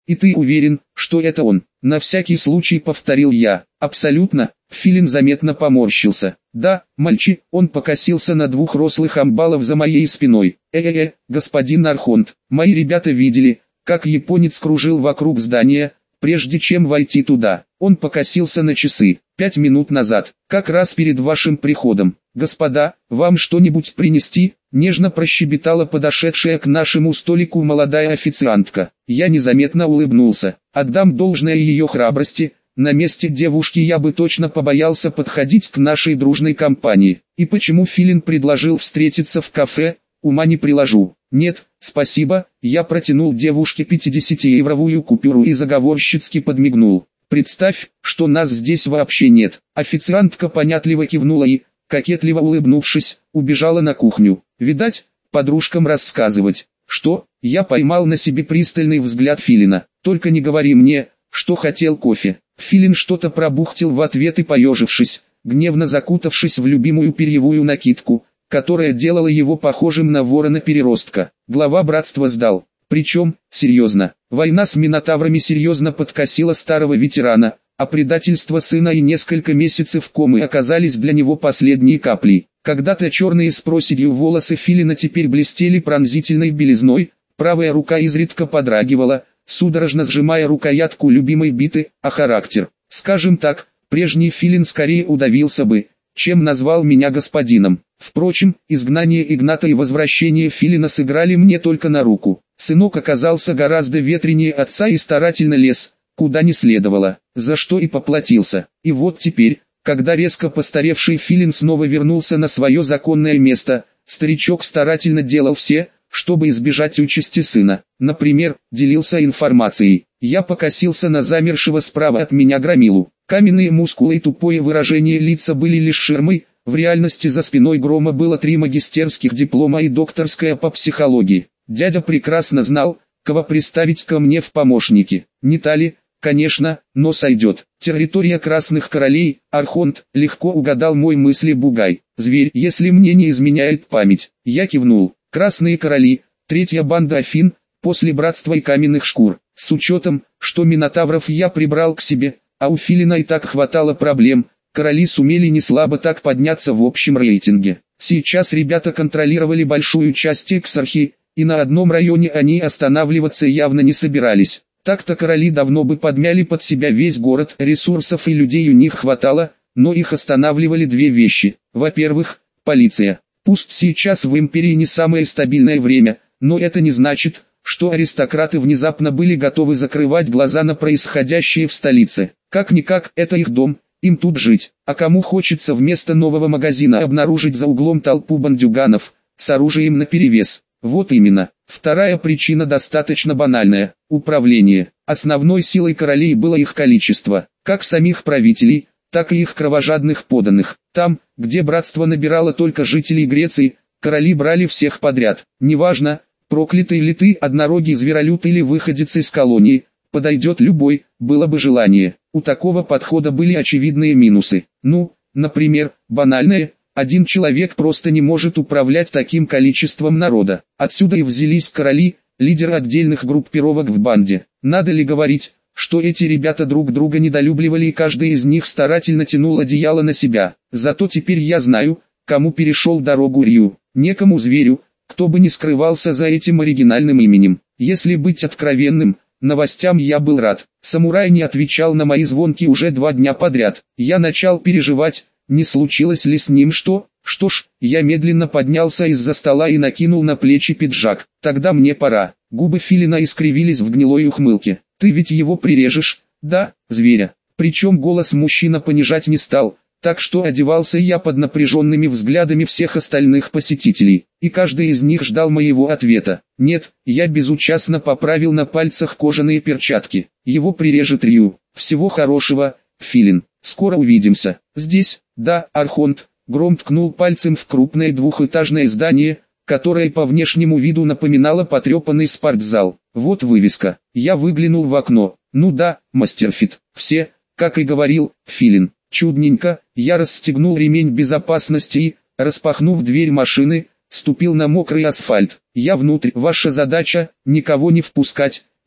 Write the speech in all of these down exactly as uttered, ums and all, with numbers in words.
И ты уверен, что это он? На всякий случай повторил я. Абсолютно. Филин заметно поморщился. Да, мальчи, он покосился на двух рослых амбалов за моей спиной. Э-э-э, господин Архонт, мои ребята видели, как японец кружил вокруг здания, прежде чем войти туда. Он покосился на часы. Пять минут назад, как раз перед вашим приходом. Господа, вам что-нибудь принести? Нежно прощебетала подошедшая к нашему столику молодая официантка. Я незаметно улыбнулся. Отдам должное ее храбрости. На месте девушки я бы точно побоялся подходить к нашей дружной компании. И почему Филин предложил встретиться в кафе, ума не приложу. Нет, спасибо, я протянул девушке пятидесятиевровую купюру и заговорщицки подмигнул. Представь, что нас здесь вообще нет. Официантка понятливо кивнула и, кокетливо улыбнувшись, убежала на кухню. Видать, подружкам рассказывать. Что? Я поймал на себе пристальный взгляд Филина. Только не говори мне, что хотел кофе. Филин что-то пробухтел в ответ и, поежившись, гневно закутавшись в любимую перьевую накидку, которая делала его похожим на ворона-переростка. Глава братства сдал. Причем, серьезно, война с Минотаврами серьезно подкосила старого ветерана, а предательство сына и несколько месяцев комы оказались для него последней каплей. Когда-то черные с проседью волосы Филина теперь блестели пронзительной белизной, правая рука изредка подрагивала, судорожно сжимая рукоятку любимой биты, а характер, скажем так, прежний Филин скорее удавился бы, чем назвал меня господином. Впрочем, изгнание Игната и возвращение Филина сыграли мне только на руку. Сынок оказался гораздо ветренее отца и старательно лез, куда не следовало, за что и поплатился. И вот теперь, когда резко постаревший Филин снова вернулся на свое законное место, старичок старательно делал все, чтобы избежать участи сына. Например, делился информацией. Я покосился на замершего справа от меня громилу. Каменные мускулы и тупое выражение лица были лишь ширмой, в реальности за спиной Грома было три магистерских диплома и докторская по психологии. Дядя прекрасно знал, кого представить ко мне в помощники. Не та ли? Конечно, но сойдет. Территория Красных Королей, Архонт, легко угадал мой мысли бугай. Зверь, если мне не изменяет память. Я кивнул. Красные Короли, третья банда Афин, после Братства и Каменных Шкур. С учетом, что Минотавров я прибрал к себе, а у Филина и так хватало проблем, короли сумели неслабо так подняться в общем рейтинге. Сейчас ребята контролировали большую часть Эксархи, и на одном районе они останавливаться явно не собирались. Так-то короли давно бы подмяли под себя весь город, ресурсов и людей у них хватало, но их останавливали две вещи. Во-первых, полиция. Пусть сейчас в империи не самое стабильное время, но это не значит, что аристократы внезапно были готовы закрывать глаза на происходящее в столице. Как-никак, это их дом, им тут жить. А кому хочется вместо нового магазина обнаружить за углом толпу бандюганов, с оружием наперевес? Вот именно. Вторая причина достаточно банальная – управление. Основной силой королей было их количество, как самих правителей, так и их кровожадных подданных. Там, где братство набирало только жителей Греции, короли брали всех подряд. Неважно, проклятый ли ты, однорогий зверолюд или выходец из колонии, подойдет любой, было бы желание. У такого подхода были очевидные минусы. Ну, например, банальное, один человек просто не может управлять таким количеством народа. Отсюда и взялись короли, лидеры отдельных группировок в банде. Надо ли говорить, что эти ребята друг друга недолюбливали и каждый из них старательно тянул одеяло на себя. Зато теперь я знаю, кому перешел дорогу Рью. Некому зверю, кто бы не скрывался за этим оригинальным именем. Если быть откровенным, новостям я был рад. Самурай не отвечал на мои звонки уже два дня подряд. Я начал переживать, не случилось ли с ним что? Что ж, я медленно поднялся из-за стола и накинул на плечи пиджак. Тогда мне пора. Губы Филина искривились в гнилой ухмылке. Ты ведь его прирежешь, да, зверя? Причем голос мужчина понижать не стал, так что одевался я под напряженными взглядами всех остальных посетителей, и каждый из них ждал моего ответа. Нет, я безучастно поправил на пальцах кожаные перчатки. Его прирежет Рью. Всего хорошего, Филин. Скоро увидимся. Здесь, да, Архонт. Гром ткнул пальцем в крупное двухэтажное здание, которое по внешнему виду напоминало потрепанный спортзал. Вот вывеска. Я выглянул в окно. Ну да, мастерфит. Все, как и говорил, Филин. Чудненько. Я расстегнул ремень безопасности и, распахнув дверь машины, ступил на мокрый асфальт. Я внутрь. Ваша задача – никого не впускать,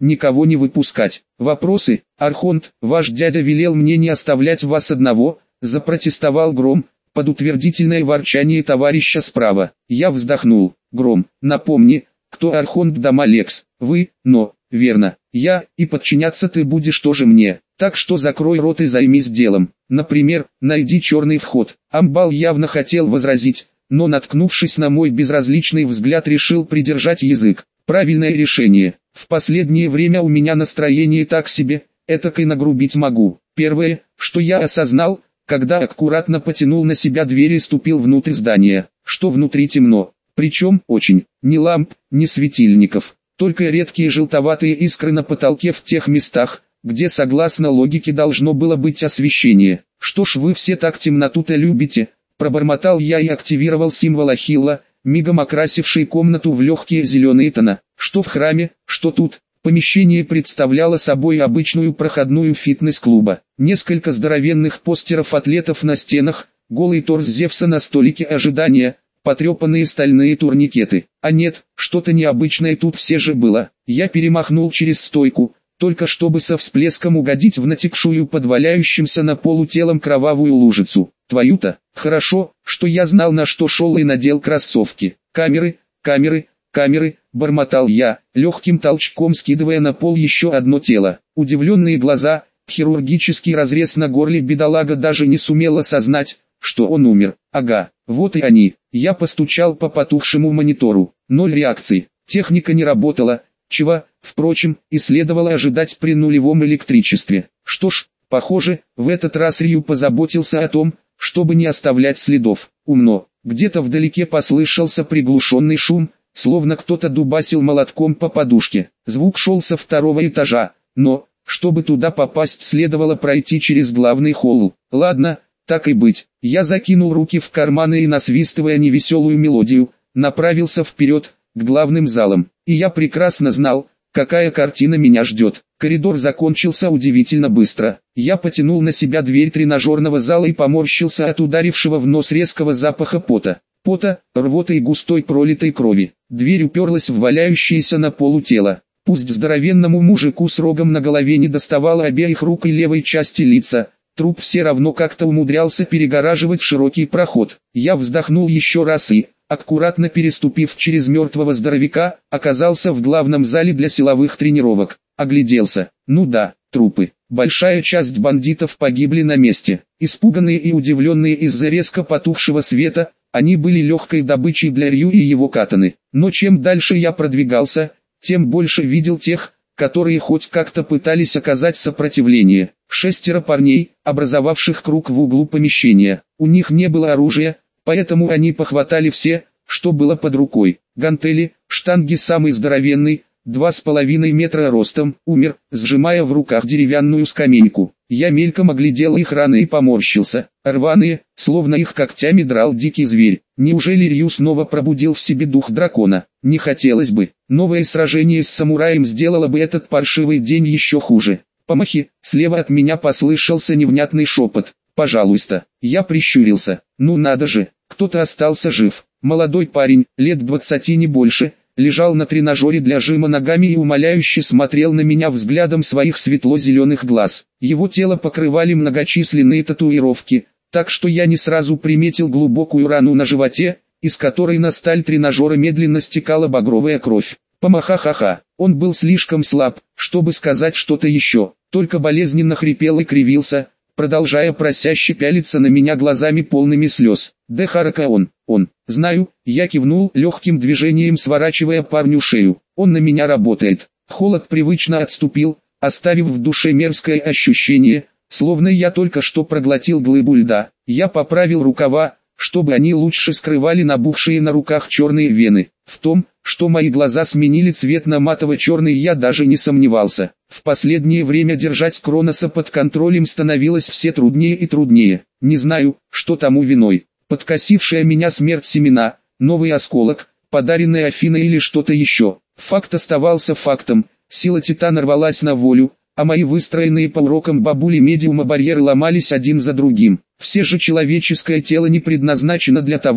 никого не выпускать. Вопросы? Архонт, ваш дядя велел мне не оставлять вас одного, запротестовал Гром, под утвердительное ворчание товарища справа. Я вздохнул. Гром, напомни, кто Архонт Дамалекс? Вы, но, верно, я, и подчиняться ты будешь тоже мне. Так что закрой рот и займись делом. Например, найди черный вход. Амбал явно хотел возразить, но наткнувшись на мой безразличный взгляд, решил придержать язык. Правильное решение. В последнее время у меня настроение так себе, этакой нагрубить могу. Первое, что я осознал, когда аккуратно потянул на себя дверь и ступил внутрь здания, что внутри темно. Причем, очень, ни ламп, ни светильников, только редкие желтоватые искры на потолке в тех местах, где согласно логике должно было быть освещение. Что ж вы все так темноту-то любите, пробормотал я и активировал символ Ахилла, мигом окрасивший комнату в легкие зеленые тона. Что в храме, что тут, помещение представляло собой обычную проходную фитнес-клуба. Несколько здоровенных постеров атлетов на стенах, голый торс Зевса на столике ожидания, потрепанные стальные турникеты. А нет, что-то необычное тут все же было. Я перемахнул через стойку, только чтобы со всплеском угодить в натекшую под валяющимся на полу телом кровавую лужицу. Твою-то, хорошо, что я знал, на что шел, и надел кроссовки. Камеры, камеры, камеры, бормотал я, легким толчком скидывая на пол еще одно тело. Удивленные глаза, хирургический разрез на горле, бедолага даже не сумел осознать, что он умер. Ага, вот и они. Я постучал по потухшему монитору. Ноль реакций. Техника не работала, чего, впрочем, и следовало ожидать при нулевом электричестве. Что ж, похоже, в этот раз Рью позаботился о том, чтобы не оставлять следов. Умно. Где-то вдалеке послышался приглушенный шум, словно кто-то дубасил молотком по подушке. Звук шел со второго этажа, но, чтобы туда попасть, следовало пройти через главный холл. Ладно, так и быть. Я закинул руки в карманы и, насвистывая невеселую мелодию, направился вперед, к главным залам. И я прекрасно знал, какая картина меня ждет. Коридор закончился удивительно быстро. Я потянул на себя дверь тренажерного зала и поморщился от ударившего в нос резкого запаха пота. Пота, рвоты и густой пролитой крови. Дверь уперлась в валяющееся на полу тело. Пусть здоровенному мужику с рогом на голове не доставало обеих рук и левой части лица, труп все равно как-то умудрялся перегораживать широкий проход. Я вздохнул еще раз и, аккуратно переступив через мертвого здоровяка, оказался в главном зале для силовых тренировок. Огляделся. Ну да, трупы. Большая часть бандитов погибли на месте. Испуганные и удивленные из-за резко потухшего света, они были легкой добычей для Рью и его катаны. Но чем дальше я продвигался, тем больше видел тех, которые хоть как-то пытались оказать сопротивление. Шестеро парней, образовавших круг в углу помещения. У них не было оружия, поэтому они похватали все, что было под рукой. Гантели, штанги, самый здоровенный, два с половиной метра ростом, умер, сжимая в руках деревянную скамейку. Я мельком оглядел их раны и поморщился. Рваные, словно их когтями драл дикий зверь. Неужели Рью снова пробудил в себе дух дракона? Не хотелось бы. Новое сражение с самураем сделало бы этот паршивый день еще хуже. Помахи, слева от меня послышался невнятный шепот. «Пожалуйста». Я прищурился. Ну надо же, кто-то остался жив. Молодой парень, лет двадцати не больше, лежал на тренажере для жима ногами и умоляюще смотрел на меня взглядом своих светло-зеленых глаз. Его тело покрывали многочисленные татуировки, так что я не сразу приметил глубокую рану на животе, из которой на сталь тренажера медленно стекала багровая кровь. Помаха-ха-ха, он был слишком слаб, чтобы сказать что-то еще, только болезненно хрипел и кривился, продолжая просяще пялиться на меня глазами полными слез. «Да харака он, он, знаю», я кивнул легким движением, сворачивая парню шею. «Он на меня работает». Холод привычно отступил, оставив в душе мерзкое ощущение, словно я только что проглотил глыбу льда. Я поправил рукава, чтобы они лучше скрывали набухшие на руках черные вены. В том, что мои глаза сменили цвет на матово-черный, я даже не сомневался. В последнее время держать Кроноса под контролем становилось все труднее и труднее. Не знаю, что тому виной. Подкосившая меня смерть семена, новый осколок, подаренный Афиной или что-то еще. Факт оставался фактом, сила Титана рвалась на волю, а мои выстроенные по урокам бабули медиума барьеры ломались один за другим. Все же человеческое тело не предназначено для того,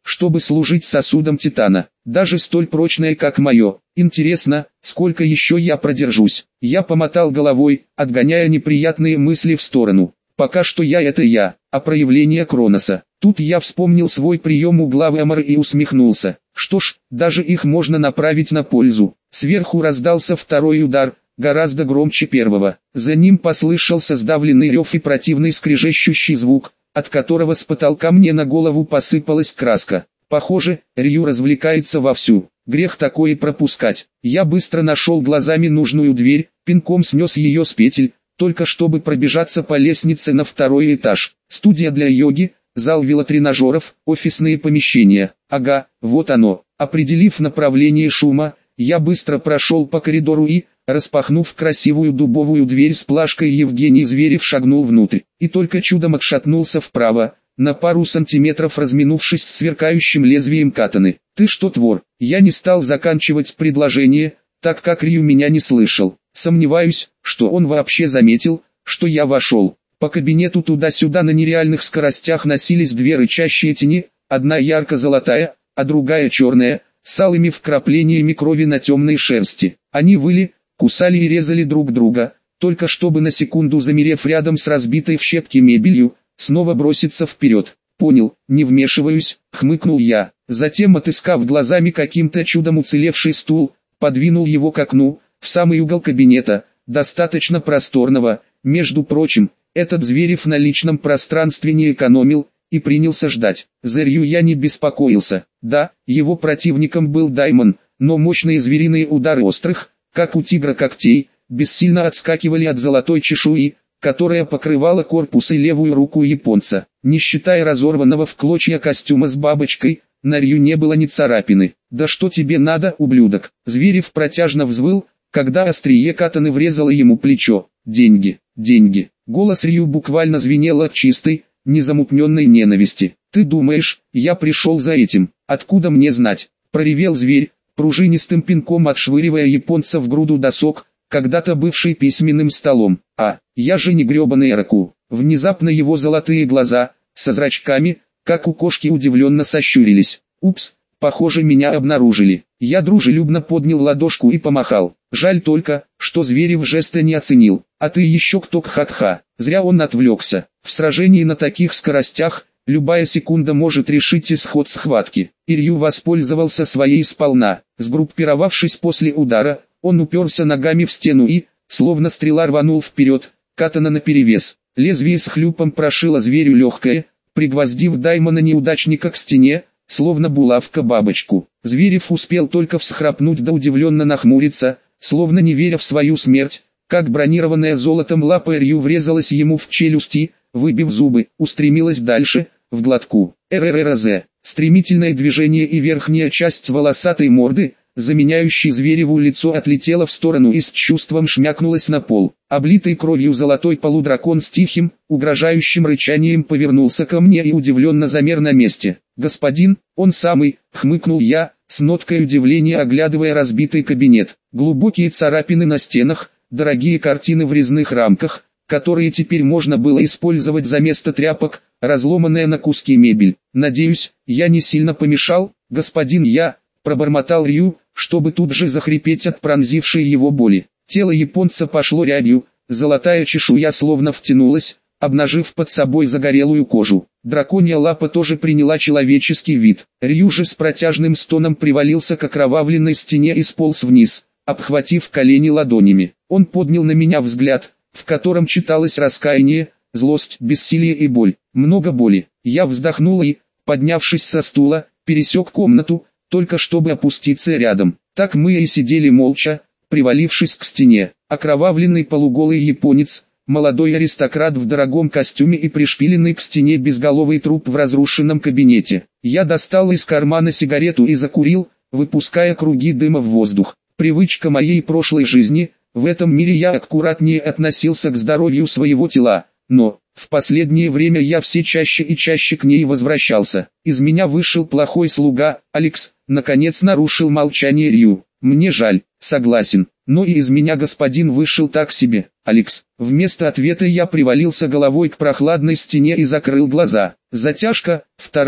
чтобы служить сосудом титана, даже столь прочное, как мое. Интересно, сколько еще я продержусь? Я помотал головой, отгоняя неприятные мысли в сторону. Пока что я это я, а проявление Кроноса. Тут я вспомнил свой прием у главы Амара и усмехнулся. Что ж, даже их можно направить на пользу. Сверху раздался второй удар, гораздо громче первого. За ним послышался сдавленный рев и противный скрежещущий звук, от которого с потолка мне на голову посыпалась краска. Похоже, Рью развлекается вовсю. Грех такое пропускать. Я быстро нашел глазами нужную дверь, пинком снес ее с петель, только чтобы пробежаться по лестнице на второй этаж. Студия для йоги, зал велотренажеров, офисные помещения. Ага, вот оно. Определив направление шума, я быстро прошел по коридору и, распахнув красивую дубовую дверь с плашкой Евгений Зверев, шагнул внутрь. И только чудом отшатнулся вправо, на пару сантиметров разминувшись с сверкающим лезвием катаны. «Ты что, твор?» Я не стал заканчивать предложение, так как Рью меня не слышал. Сомневаюсь, что он вообще заметил, что я вошел. По кабинету туда-сюда на нереальных скоростях носились две рычащие тени, одна ярко-золотая, а другая черная, с алыми вкраплениями крови на темной шерсти. Они выли, кусали и резали друг друга, только чтобы на секунду, замерев рядом с разбитой в щепки мебелью, снова броситься вперед. «Понял, не вмешиваюсь», — хмыкнул я. Затем, отыскав глазами каким-то чудом уцелевший стул, подвинул его к окну, в самый угол кабинета, достаточно просторного. Между прочим, этот Зверев на личном пространстве не экономил, и принялся ждать. За Рью я не беспокоился. Да, его противником был Даймон, но мощные звериные удары острых, как у тигра когтей, бессильно отскакивали от золотой чешуи, которая покрывала корпус и левую руку японца. Не считая разорванного в клочья костюма с бабочкой, на Рью не было ни царапины. «Да что тебе надо, ублюдок?» Зверев протяжно взвыл, когда острие катаны врезало ему плечо. «Деньги, деньги». Голос Рью буквально звенел от чистой, незамутненной ненависти. «Ты думаешь, я пришел за этим? Откуда мне знать?» Проревел зверь, пружинистым пинком отшвыривая японца в груду досок, когда-то бывший письменным столом. «А, я же не гребаный Эраку». Внезапно его золотые глаза, со зрачками, как у кошки, удивленно сощурились. «Упс, похоже, меня обнаружили». Я дружелюбно поднял ладошку и помахал. Жаль только, что Зверев жеста не оценил. «А ты еще кто, кха-кха?» Зря он отвлекся. В сражении на таких скоростях, любая секунда может решить исход схватки. И Рью воспользовался своей сполна. Сгруппировавшись после удара, он уперся ногами в стену и, словно стрела, рванул вперед, катана наперевес. Лезвие с хлюпом прошило зверю легкое, пригвоздив Даймона-неудачника к стене, словно булавка бабочку. Зверев успел только всхрапнуть да удивленно нахмуриться, словно не веря в свою смерть, как бронированная золотом лапа Рью врезалась ему в челюсти, выбив зубы, устремилась дальше, в глотку. РРРЗ. Стремительное движение, и верхняя часть волосатой морды, заменяющей Звереву лицо, отлетела в сторону и с чувством шмякнулась на пол. Облитый кровью золотой полудракон с тихим, угрожающим рычанием повернулся ко мне и удивленно замер на месте. «Господин, он самый», — хмыкнул я, с ноткой удивления оглядывая разбитый кабинет. Глубокие царапины на стенах, дорогие картины в резных рамках, которые теперь можно было использовать за место тряпок, разломанная на куски мебель. «Надеюсь, я не сильно помешал, господин?» Я пробормотал Рью, чтобы тут же захрипеть от пронзившей его боли. Тело японца пошло рябью, золотая чешуя словно втянулась, обнажив под собой загорелую кожу. Драконья лапа тоже приняла человеческий вид. Рью же с протяжным стоном привалился к окровавленной стене и сполз вниз, обхватив колени ладонями. Он поднял на меня взгляд, в котором читалось раскаяние, злость, бессилие и боль. Много боли. Я вздохнул и, поднявшись со стула, пересек комнату, только чтобы опуститься рядом. Так мы и сидели молча, привалившись к стене. Окровавленный полуголый японец, молодой аристократ в дорогом костюме и пришпиленный к стене безголовый труп в разрушенном кабинете. Я достал из кармана сигарету и закурил, выпуская круги дыма в воздух. Привычка моей прошлой жизни. В этом мире я аккуратнее относился к здоровью своего тела, но в последнее время я все чаще и чаще к ней возвращался. Из меня вышел плохой слуга. Алекс, наконец, нарушил молчание Рью. Мне жаль, согласен, но и из меня господин вышел так себе. Алекс. Вместо ответа я привалился головой к прохладной стене и закрыл глаза. Затяжка, вторая,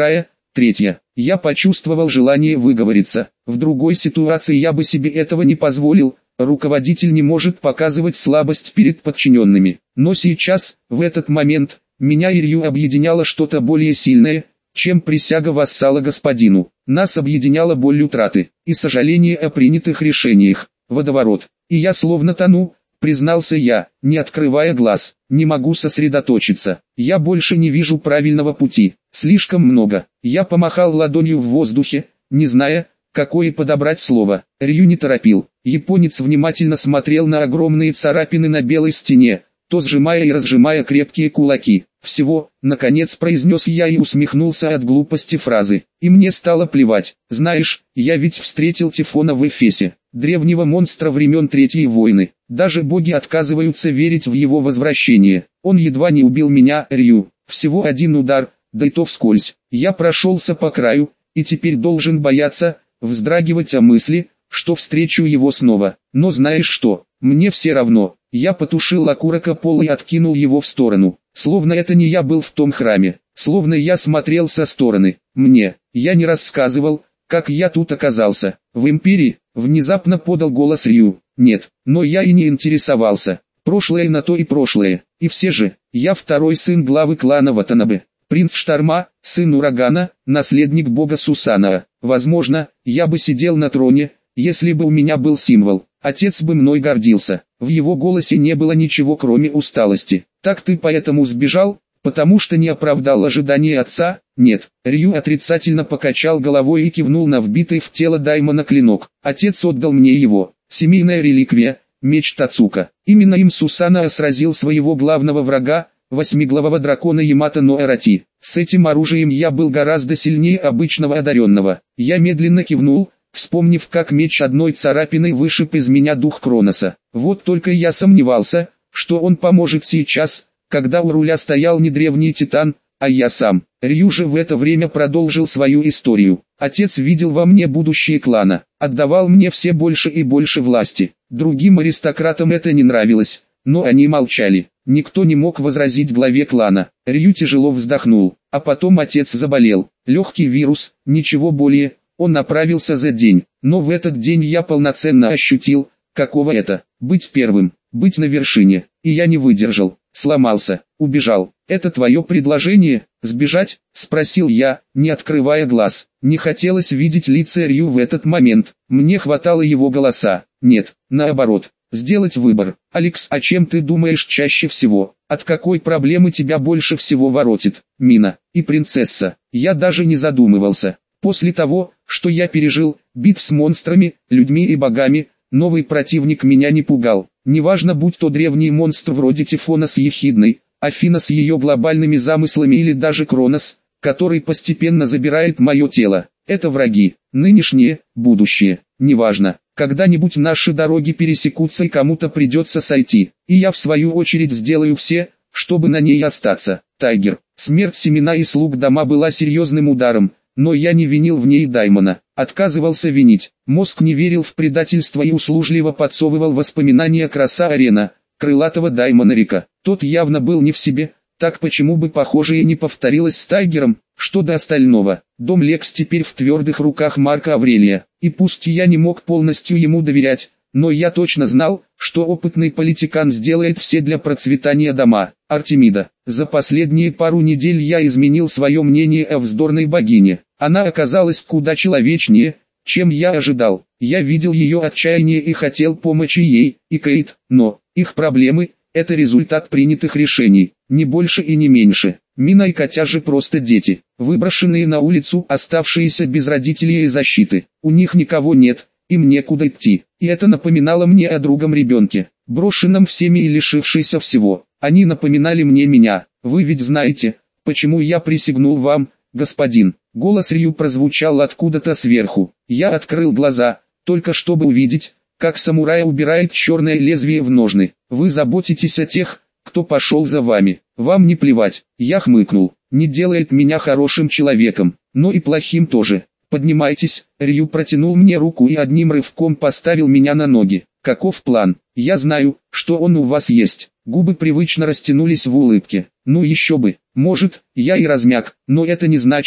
Третье. Я почувствовал желание выговориться. В другой ситуации я бы себе этого не позволил. Руководитель не может показывать слабость перед подчиненными. Но сейчас, в этот момент, меня и Рью объединяло что-то более сильное, чем присяга вассала господину. Нас объединяла боль утраты и сожаление о принятых решениях. Водоворот. И я словно тону, признался я, не открывая глаз. Не могу сосредоточиться. Я больше не вижу правильного пути. Слишком много. Я помахал ладонью в воздухе, не зная, какое подобрать слово. Рью не торопил. Японец внимательно смотрел на огромные царапины на белой стене, то сжимая и разжимая крепкие кулаки. «Всего», наконец произнес я и усмехнулся от глупости фразы. И мне стало плевать. Знаешь, я ведь встретил Тифона в Эфесе, древнего монстра времен Третьей войны. Даже боги отказываются верить в его возвращение. Он едва не убил меня, Рью. Всего один удар, да и то вскользь. Я прошелся по краю, и теперь должен бояться, вздрагивать о мысли, что встречу его снова. Но знаешь что, мне все равно. Я потушил окурок о пол и откинул его в сторону. Словно это не я был в том храме. Словно я смотрел со стороны. Мне, я не рассказывал, как я тут оказался. В Империи, внезапно подал голос Рью. Нет, но я и не интересовался. Прошлое на то и прошлое. И все же, я второй сын главы клана Ватанабе. Принц Шторма, сын Урагана, наследник бога Сусанаа. Возможно, я бы сидел на троне, если бы у меня был символ. Отец бы мной гордился. В его голосе не было ничего кроме усталости. Так ты поэтому сбежал? Потому что не оправдал ожидания отца? Нет. Рью отрицательно покачал головой и кивнул на вбитый в тело Даймона клинок. Отец отдал мне его. Семейная реликвия, меч Тацука. Именно им Сусанаа сразил своего главного врага, восьмиглавого дракона Ямато но Эрати. С этим оружием я был гораздо сильнее обычного одаренного. Я медленно кивнул, вспомнив, как меч одной царапиной вышиб из меня дух Кроноса. Вот только я сомневался, что он поможет сейчас, когда у руля стоял не древний титан, а я сам. Рью же в это время продолжил свою историю. Отец видел во мне будущее клана, отдавал мне все больше и больше власти. Другим аристократам это не нравилось, но они молчали. Никто не мог возразить главе клана. Рью тяжело вздохнул, а потом отец заболел. Легкий вирус, ничего более. Он направился за день, но в этот день я полноценно ощутил, каково это, быть первым, быть на вершине, и я не выдержал, сломался, убежал. «Это твое предложение, сбежать?» – спросил я, не открывая глаз. Не хотелось видеть лица Рью в этот момент, мне хватало его голоса. Нет, наоборот, сделать выбор. «Алекс, о чем ты думаешь чаще всего? От какой проблемы тебя больше всего воротит? Мина и принцесса?» Я даже не задумывался. После того, что я пережил, битв с монстрами, людьми и богами, новый противник меня не пугал. Неважно, будь то древний монстр вроде Тифона с Ехидной, Афина с ее глобальными замыслами или даже Кронос, который постепенно забирает мое тело. Это враги, нынешние, будущее, неважно. Когда-нибудь наши дороги пересекутся и кому-то придется сойти. И я в свою очередь сделаю все, чтобы на ней остаться. Тайгер, смерть Семена и слуг дома была серьезным ударом. Но я не винил в ней Даймона, отказывался винить. Мозг не верил в предательство и услужливо подсовывал воспоминания Краса-Арена, крылатого Даймонарика. Тот явно был не в себе, так почему бы похожее не повторилось с Тайгером? Что до остального, дом Лекс теперь в твердых руках Марка Аврелия, и пусть я не мог полностью ему доверять, но я точно знал, что опытный политикан сделает все для процветания дома. Артемида. За последние пару недель я изменил свое мнение о вздорной богине. Она оказалась куда человечнее, чем я ожидал. Я видел ее отчаяние и хотел помочи ей и Кейт, но их проблемы – это результат принятых решений, не больше и не меньше. Мина и Катя же просто дети, выброшенные на улицу, оставшиеся без родителей и защиты. У них никого нет, им некуда идти. И это напоминало мне о другом ребенке, брошенном всеми и лишившейся всего. Они напоминали мне меня. Вы ведь знаете, почему я присягнул вам, господин. Голос Рью прозвучал откуда-то сверху. Я открыл глаза, только чтобы увидеть, как самурай убирает черное лезвие в ножны. Вы заботитесь о тех, кто пошел за вами. Вам не плевать. Я хмыкнул. Не делает меня хорошим человеком, но и плохим тоже. Поднимайтесь. Рью протянул мне руку и одним рывком поставил меня на ноги. Каков план? Я знаю, что он у вас есть. Губы привычно растянулись в улыбке. Ну еще бы. Может, я и размяк, но это не значит,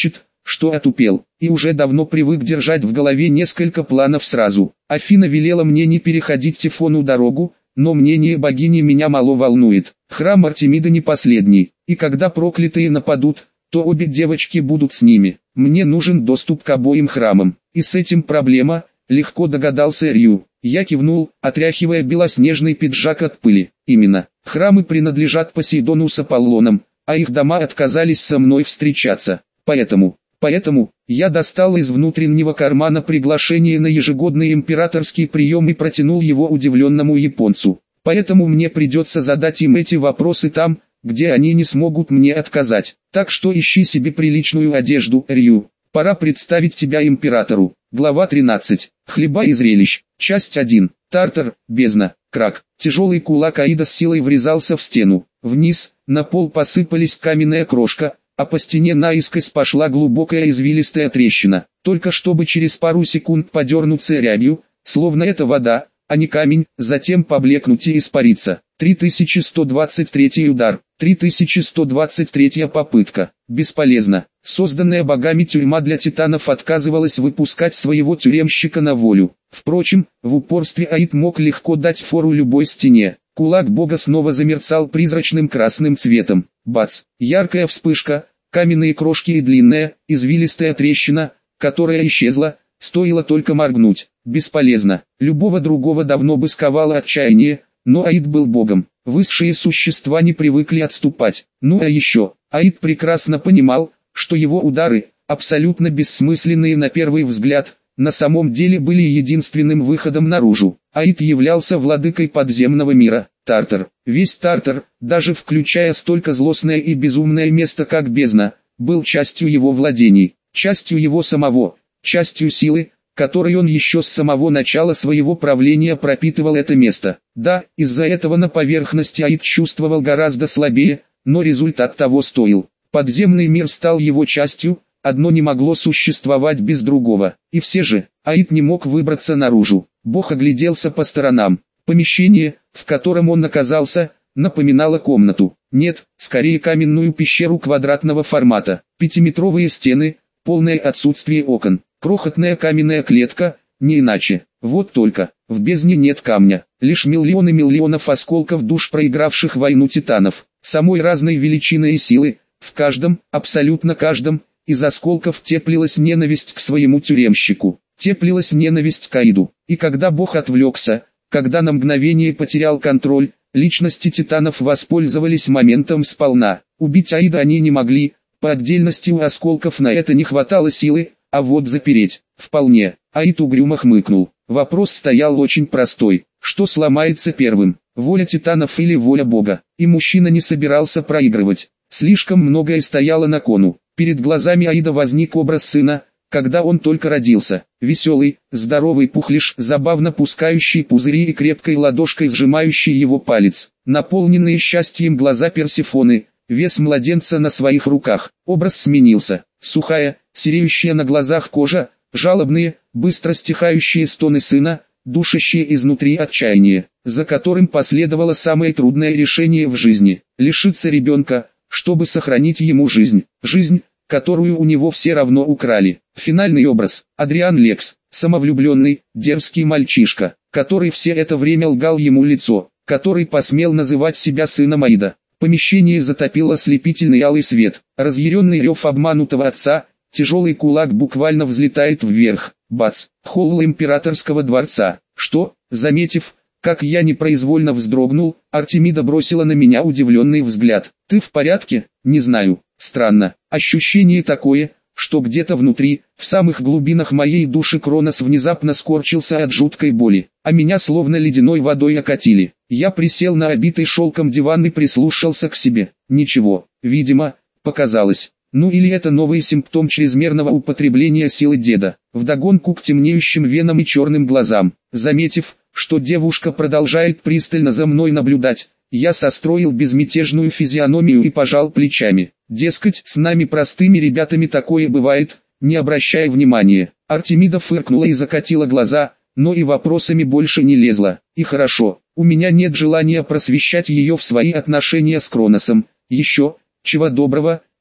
что отупел, и уже давно привык держать в голове несколько планов сразу. Афина велела мне не переходить Тифону дорогу, но мнение богини меня мало волнует. Храм Артемиды не последний, и когда проклятые нападут, то обе девочки будут с ними. Мне нужен доступ к обоим храмам, и с этим проблема, легко догадался Рью. Я кивнул, отряхивая белоснежный пиджак от пыли. Именно, храмы принадлежат Посейдону с Аполлоном, а их дома отказались со мной встречаться. Поэтому, поэтому, я достал из внутреннего кармана приглашение на ежегодный императорский прием и протянул его удивленному японцу. Поэтому мне придется задать им эти вопросы там, где они не смогут мне отказать. Так что ищи себе приличную одежду, Рью. Пора представить тебя императору. Глава тринадцать. Хлеба и зрелищ. Часть один. Тартар, бездна, крак. Тяжелый кулак Аида с силой врезался в стену. Вниз, на пол посыпались каменная крошка, а по стене наискось пошла глубокая извилистая трещина. Только чтобы через пару секунд подернуться рябью, словно это вода, а не камень, затем поблекнуть и испариться. три тысячи сто двадцать третий удар, три тысячи сто двадцать третья попытка. Бесполезно. Созданная богами тюрьма для титанов отказывалась выпускать своего тюремщика на волю. Впрочем, в упорстве Аид мог легко дать фору любой стене. Кулак бога снова замерцал призрачным красным цветом. Бац! Яркая вспышка, каменные крошки и длинная, извилистая трещина, которая исчезла, стоило только моргнуть. Бесполезно. Любого другого давно бы сковало отчаяние, но Аид был богом. Высшие существа не привыкли отступать. Ну а еще, Аид прекрасно понимал, что его удары, абсолютно бессмысленные на первый взгляд, на самом деле были единственным выходом наружу. Аид являлся владыкой подземного мира, Тартар. Весь Тартар, даже включая столько злостное и безумное место как бездна, был частью его владений, частью его самого, частью силы, которой он еще с самого начала своего правления пропитывал это место. Да, из-за этого на поверхности Аид чувствовал гораздо слабее, но результат того стоил. Подземный мир стал его частью, одно не могло существовать без другого. И все же, Аид не мог выбраться наружу. Бог огляделся по сторонам. Помещение, в котором он оказался, напоминало комнату. Нет, скорее каменную пещеру квадратного формата. Пятиметровые стены, полное отсутствие окон. Крохотная каменная клетка, не иначе. Вот только, в бездне нет камня, лишь миллионы миллионов осколков душ проигравших войну титанов, самой разной величины и силы. В каждом, абсолютно каждом, из осколков теплилась ненависть к своему тюремщику, теплилась ненависть к Аиду. И когда Бог отвлекся, когда на мгновение потерял контроль, личности титанов воспользовались моментом сполна. Убить Аида они не могли, по отдельности у осколков на это не хватало силы, а вот запереть, вполне. Аид угрюмо хмыкнул. Вопрос стоял очень простой. Что сломается первым? Воля титанов или воля Бога? И мужчина не собирался проигрывать. Слишком многое стояло на кону. Перед глазами Аида возник образ сына, когда он только родился. Веселый, здоровый пухлиш, забавно пускающий пузыри и крепкой ладошкой сжимающий его палец. Наполненные счастьем глаза Персефоны, вес младенца на своих руках. Образ сменился. Сухая, сереющая на глазах кожа, жалобные, быстро стихающие стоны сына, душащие изнутри отчаяние, за которым последовало самое трудное решение в жизни – лишиться ребенка, чтобы сохранить ему жизнь, жизнь, которую у него все равно украли. Финальный образ – Адриан Лекс, самовлюбленный, дерзкий мальчишка, который все это время лгал ему лицо, который посмел называть себя сыном Аида. Помещение затопило ослепительный алый свет, разъяренный рев обманутого отца, тяжелый кулак буквально взлетает вверх, бац, холл императорского дворца. Что, заметив, как я непроизвольно вздрогнул, Артемида бросила на меня удивленный взгляд. Ты в порядке? Не знаю, странно, ощущение такое, что где-то внутри, в самых глубинах моей души Кронос внезапно скорчился от жуткой боли, а меня словно ледяной водой окатили. Я присел на обитый шелком диван и прислушался к себе. Ничего, видимо, показалось. Ну или это новый симптом чрезмерного употребления силы деда. Вдогонку к темнеющим венам и черным глазам. Заметив, что девушка продолжает пристально за мной наблюдать, я состроил безмятежную физиономию и пожал плечами. Дескать, с нами простыми ребятами такое бывает, не обращая внимания. Артемида фыркнула и закатила глаза, но и вопросами больше не лезла. И хорошо, у меня нет желания просвещать ее в свои отношения с Кроносом. Еще, чего доброго,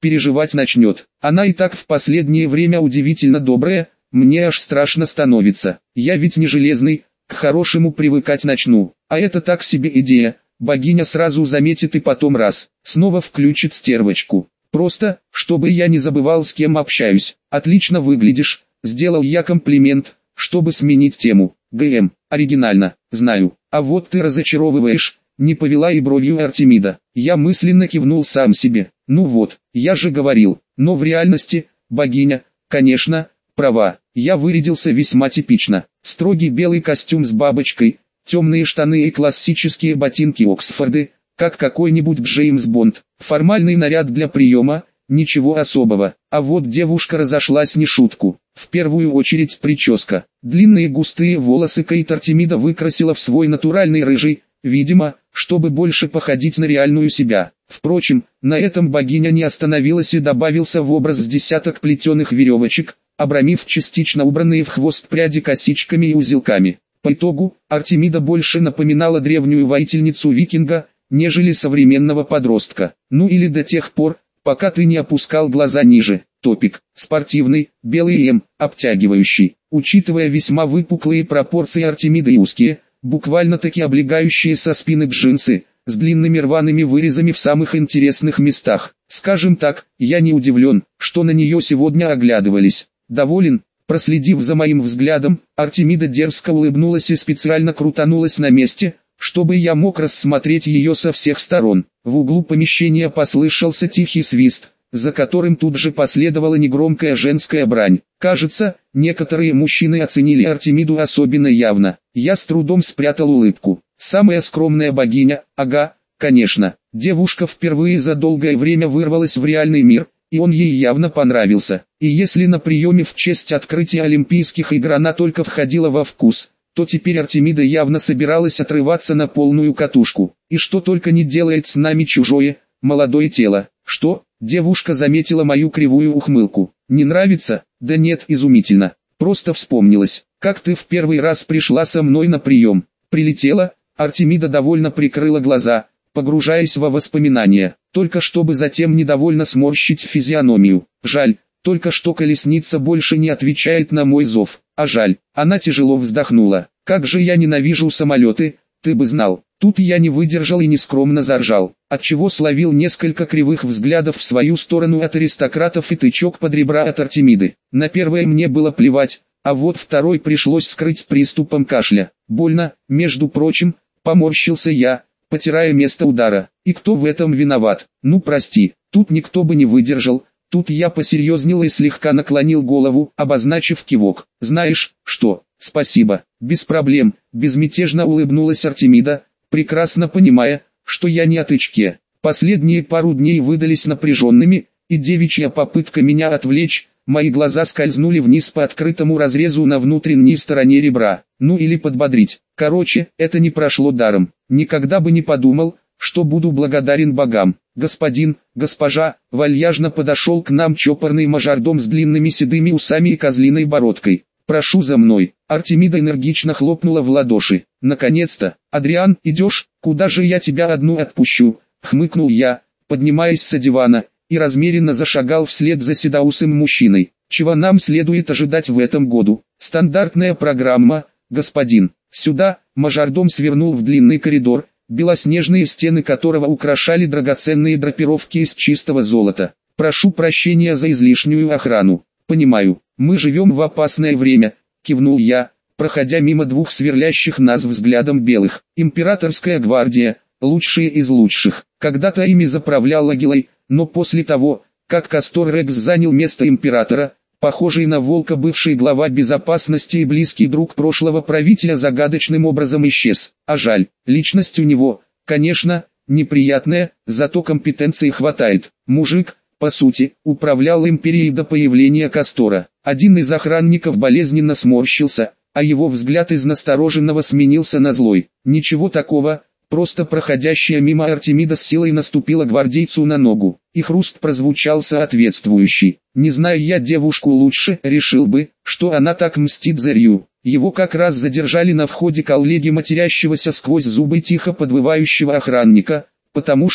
переживать начнет. Она и так в последнее время удивительно добрая, мне аж страшно становится. Я ведь не железный, к хорошему привыкать начну. А это так себе идея, богиня сразу заметит и потом раз, снова включит стервочку. Просто, чтобы я не забывал, с кем общаюсь. Отлично выглядишь, сделал я комплимент, чтобы сменить тему. ГМ, оригинально, знаю. А вот ты разочаровываешь, не повела и бровью Артемида. Я мысленно кивнул сам себе. Ну вот, я же говорил, но в реальности, богиня, конечно, права. Я вырядился весьма типично. Строгий белый костюм с бабочкой, темные штаны и классические ботинки Оксфорды, как какой-нибудь Джеймс Бонд. Формальный наряд для приема, ничего особого. А вот девушка разошлась не шутку. В первую очередь прическа. Длинные густые волосы Кейт Артемида выкрасила в свой натуральный рыжий, видимо, чтобы больше походить на реальную себя. Впрочем, на этом богиня не остановилась и добавился в образ с десяток плетеных веревочек, обрамив частично убранные в хвост пряди косичками и узелками. По итогу, Артемида больше напоминала древнюю воительницу-викинга, нежели современного подростка. Ну или до тех пор, пока ты не опускал глаза ниже. Топик. Спортивный, белый М, обтягивающий. Учитывая весьма выпуклые пропорции Артемиды и узкие, буквально-таки облегающие со спины джинсы, с длинными рваными вырезами в самых интересных местах. Скажем так, я не удивлен, что на нее сегодня оглядывались. Доволен? Проследив за моим взглядом, Артемида дерзко улыбнулась и специально крутанулась на месте, чтобы я мог рассмотреть ее со всех сторон. В углу помещения послышался тихий свист, за которым тут же последовала негромкая женская брань. Кажется, некоторые мужчины оценили Артемиду особенно явно. Я с трудом спрятал улыбку. Самая скромная богиня, ага, конечно. Девушка впервые за долгое время вырвалась в реальный мир, и он ей явно понравился. И если на приеме в честь открытия Олимпийских игр она только входила во вкус, то теперь Артемида явно собиралась отрываться на полную катушку. И что только не делает с нами чужое, молодое тело. Что? Девушка заметила мою кривую ухмылку. Не нравится? Да нет, изумительно. Просто вспомнилось, как ты в первый раз пришла со мной на прием. Прилетела? Артемида довольно прикрыла глаза, погружаясь во воспоминания, только чтобы затем недовольно сморщить физиономию. Жаль, только что колесница больше не отвечает на мой зов. А жаль, она тяжело вздохнула. Как же я ненавижу самолеты, ты бы знал. Тут я не выдержал и нескромно заржал, отчего словил несколько кривых взглядов в свою сторону от аристократов и тычок под ребра от Артемиды. На первое мне было плевать, а вот второй пришлось скрыть приступом кашля. Больно, между прочим, поморщился я, потирая место удара. И кто в этом виноват? Ну прости, тут никто бы не выдержал. Тут я посерьезнел и слегка наклонил голову, обозначив кивок. Знаешь, что, спасибо, без проблем, безмятежно улыбнулась Артемида, прекрасно понимая, что я не о тычке. Последние пару дней выдались напряженными, и девичья попытка меня отвлечь, мои глаза скользнули вниз по открытому разрезу на внутренней стороне ребра, ну или подбодрить. Короче, это не прошло даром. Никогда бы не подумал, что буду благодарен богам. Господин, госпожа, вальяжно подошел к нам чопорный мажордом с длинными седыми усами и козлиной бородкой. Прошу за мной. Артемида энергично хлопнула в ладоши. Наконец-то. Адриан, идешь? Куда же я тебя одну отпущу? Хмыкнул я, поднимаясь с дивана, и размеренно зашагал вслед за седоусым мужчиной. Чего нам следует ожидать в этом году? Стандартная программа, господин. Сюда, мажордом свернул в длинный коридор, белоснежные стены которого украшали драгоценные драпировки из чистого золота. Прошу прощения за излишнюю охрану. Понимаю, мы живем в опасное время, кивнул я, проходя мимо двух сверлящих нас взглядом белых. Императорская гвардия, лучшие из лучших. Когда-то ими заправлял Агилай, но после того, как Кастор Рекс занял место императора, похожий на волка бывший глава безопасности и близкий друг прошлого правителя загадочным образом исчез. А жаль, личность у него, конечно, неприятная, зато компетенции хватает. Мужик, по сути, управлял империей до появления Кастора. Один из охранников болезненно сморщился, а его взгляд из настороженного сменился на злой. Ничего такого, просто проходящая мимо Артемида с силой наступила гвардейцу на ногу, и хруст прозвучал соответствующий. Не зная я девушку лучше, решил бы, что она так мстит за Рью. Его как раз задержали на входе коллеги матерящегося сквозь зубы тихо подвывающего охранника, потому что,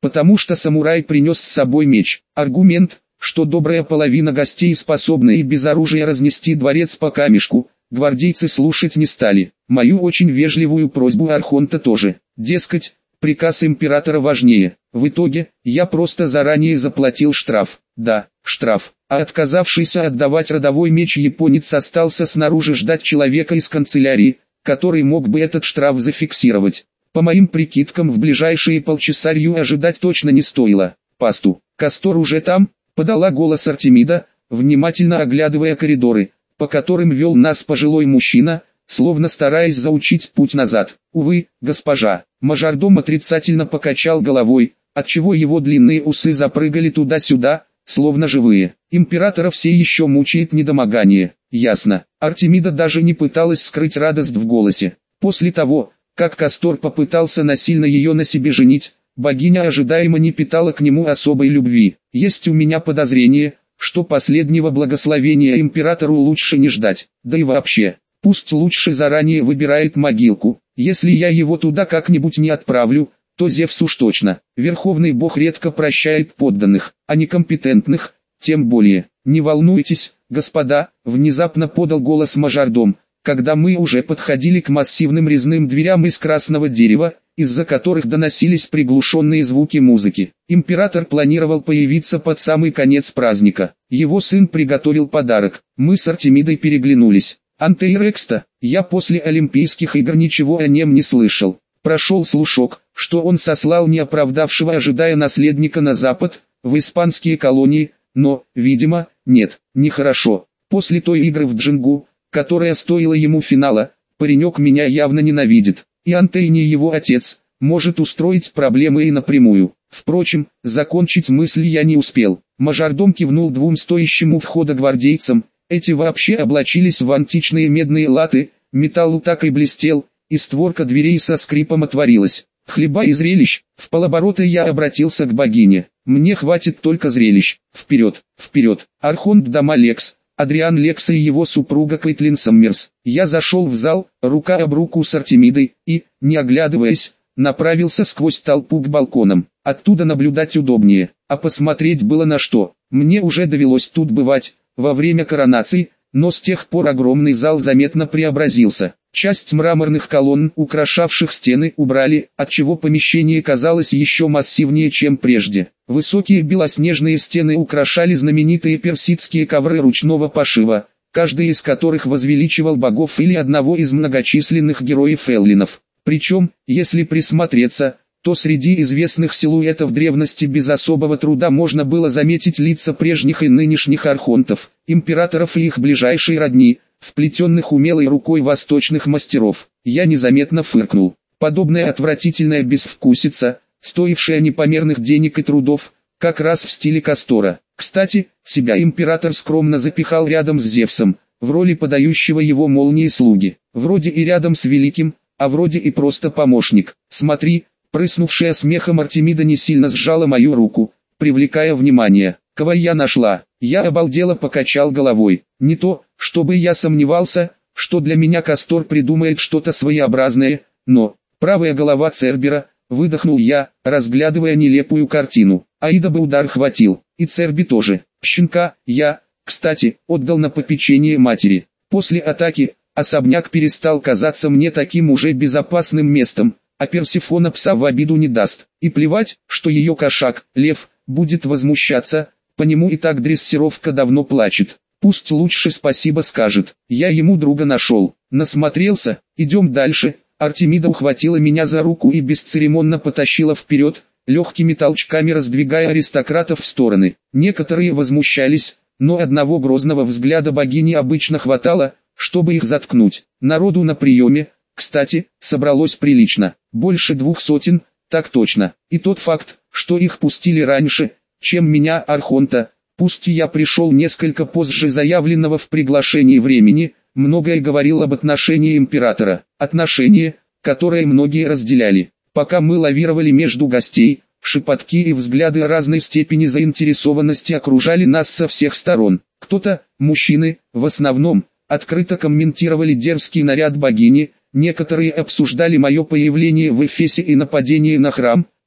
потому что самурай принес с собой меч. Аргумент, что добрая половина гостей способна и без оружия разнести дворец по камешку, гвардейцы слушать не стали. Мою очень вежливую просьбу архонта тоже. Дескать, приказ императора важнее. В итоге, я просто заранее заплатил штраф. Да, штраф. А отказавшийся отдавать родовой меч японец остался снаружи ждать человека из канцелярии, который мог бы этот штраф зафиксировать. По моим прикидкам, в ближайшие полчаса Рью ожидать точно не стоило. Пасту, Кастор уже там? Подала голос Артемида, внимательно оглядывая коридоры, по которым вел нас пожилой мужчина, словно стараясь заучить путь назад. Увы, госпожа. Мажордом отрицательно покачал головой, отчего его длинные усы запрыгали туда-сюда, словно живые. Императора все еще мучает недомогание. Ясно. Артемида даже не пыталась скрыть радость в голосе. После того, как Кастор попытался насильно ее на себе женить, богиня ожидаемо не питала к нему особой любви. Есть у меня подозрение, что последнего благословения императору лучше не ждать. Да и вообще, пусть лучше заранее выбирает могилку. Если я его туда как-нибудь не отправлю, то Зевс уж точно. Верховный бог редко прощает подданных, а некомпетентных, тем более. Не волнуйтесь, господа, внезапно подал голос мажордом, когда мы уже подходили к массивным резным дверям из красного дерева, из-за которых доносились приглушенные звуки музыки. Император планировал появиться под самый конец праздника. Его сын приготовил подарок. Мы с Артемидой переглянулись. Антейрекста, я после Олимпийских игр ничего о нем не слышал. Прошел слушок, что он сослал неоправдавшего ожидая наследника на запад, в испанские колонии, но, видимо, нет, нехорошо. После той игры в Джингу, которая стоила ему финала, паренек меня явно ненавидит. И Антей не его отец, может устроить проблемы и напрямую. Впрочем, закончить мысль я не успел. Мажордом кивнул двум стоящим у входа гвардейцам. Эти вообще облачились в античные медные латы, металл так и блестел, и створка дверей со скрипом отворилась. Хлеба и зрелищ. В полоборота я обратился к богине. Мне хватит только зрелищ. Вперед, вперед. Архонт дома Лекс, Адриан Лекса и его супруга Кэтлин Саммерс. Я зашел в зал, рука об руку с Артемидой, и, не оглядываясь, направился сквозь толпу к балконам. Оттуда наблюдать удобнее, а посмотреть было на что. Мне уже довелось тут бывать, во время коронации, но с тех пор огромный зал заметно преобразился. Часть мраморных колонн, украшавших стены, убрали, отчего помещение казалось еще массивнее, чем прежде. Высокие белоснежные стены украшали знаменитые персидские ковры ручного пошива, каждый из которых возвеличивал богов или одного из многочисленных героев эллинов. Причем, если присмотреться, то среди известных силуэтов древности без особого труда можно было заметить лица прежних и нынешних архонтов, императоров и их ближайшей родни, вплетенных умелой рукой восточных мастеров. Я незаметно фыркнул. Подобная отвратительная безвкусица, стоившая непомерных денег и трудов, как раз в стиле Кастора. Кстати, себя император скромно запихал рядом с Зевсом, в роли подающего его молнии слуги. Вроде и рядом с великим, а вроде и просто помощник. Смотри, прыснувшая смехом Артемида не сильно сжала мою руку, привлекая внимание. Кого я нашла? Я обалдело покачал головой. Не то, чтобы я сомневался, что для меня Кастор придумает что-то своеобразное, но, правая голова Цербера, выдохнул я, разглядывая нелепую картину. Аида бы удар хватил, и Церби тоже. Щенка, я, кстати, отдал на попечение матери. После атаки, особняк перестал казаться мне таким уже безопасным местом, а Персифона пса в обиду не даст. И плевать, что ее кошак, лев, будет возмущаться, по нему и так дрессировка давно плачет. Пусть лучше спасибо скажет, я ему друга нашел. Насмотрелся, идем дальше. Артемида ухватила меня за руку и бесцеремонно потащила вперед, легкими толчками раздвигая аристократов в стороны. Некоторые возмущались, но одного грозного взгляда богини обычно хватало, чтобы их заткнуть. Народу на приеме, кстати, собралось прилично, больше двух сотен, так точно. И тот факт, что их пустили раньше, чем меня, архонта, пусть я пришел несколько позже заявленного в приглашении времени, многое говорил об отношении императора. Отношение, которое многие разделяли. Пока мы лавировали между гостей, шепотки и взгляды разной степени заинтересованности окружали нас со всех сторон. Кто-то, мужчины, в основном, открыто комментировали дерзкий наряд богини, некоторые обсуждали мое появление в Эфесе и нападение на храм,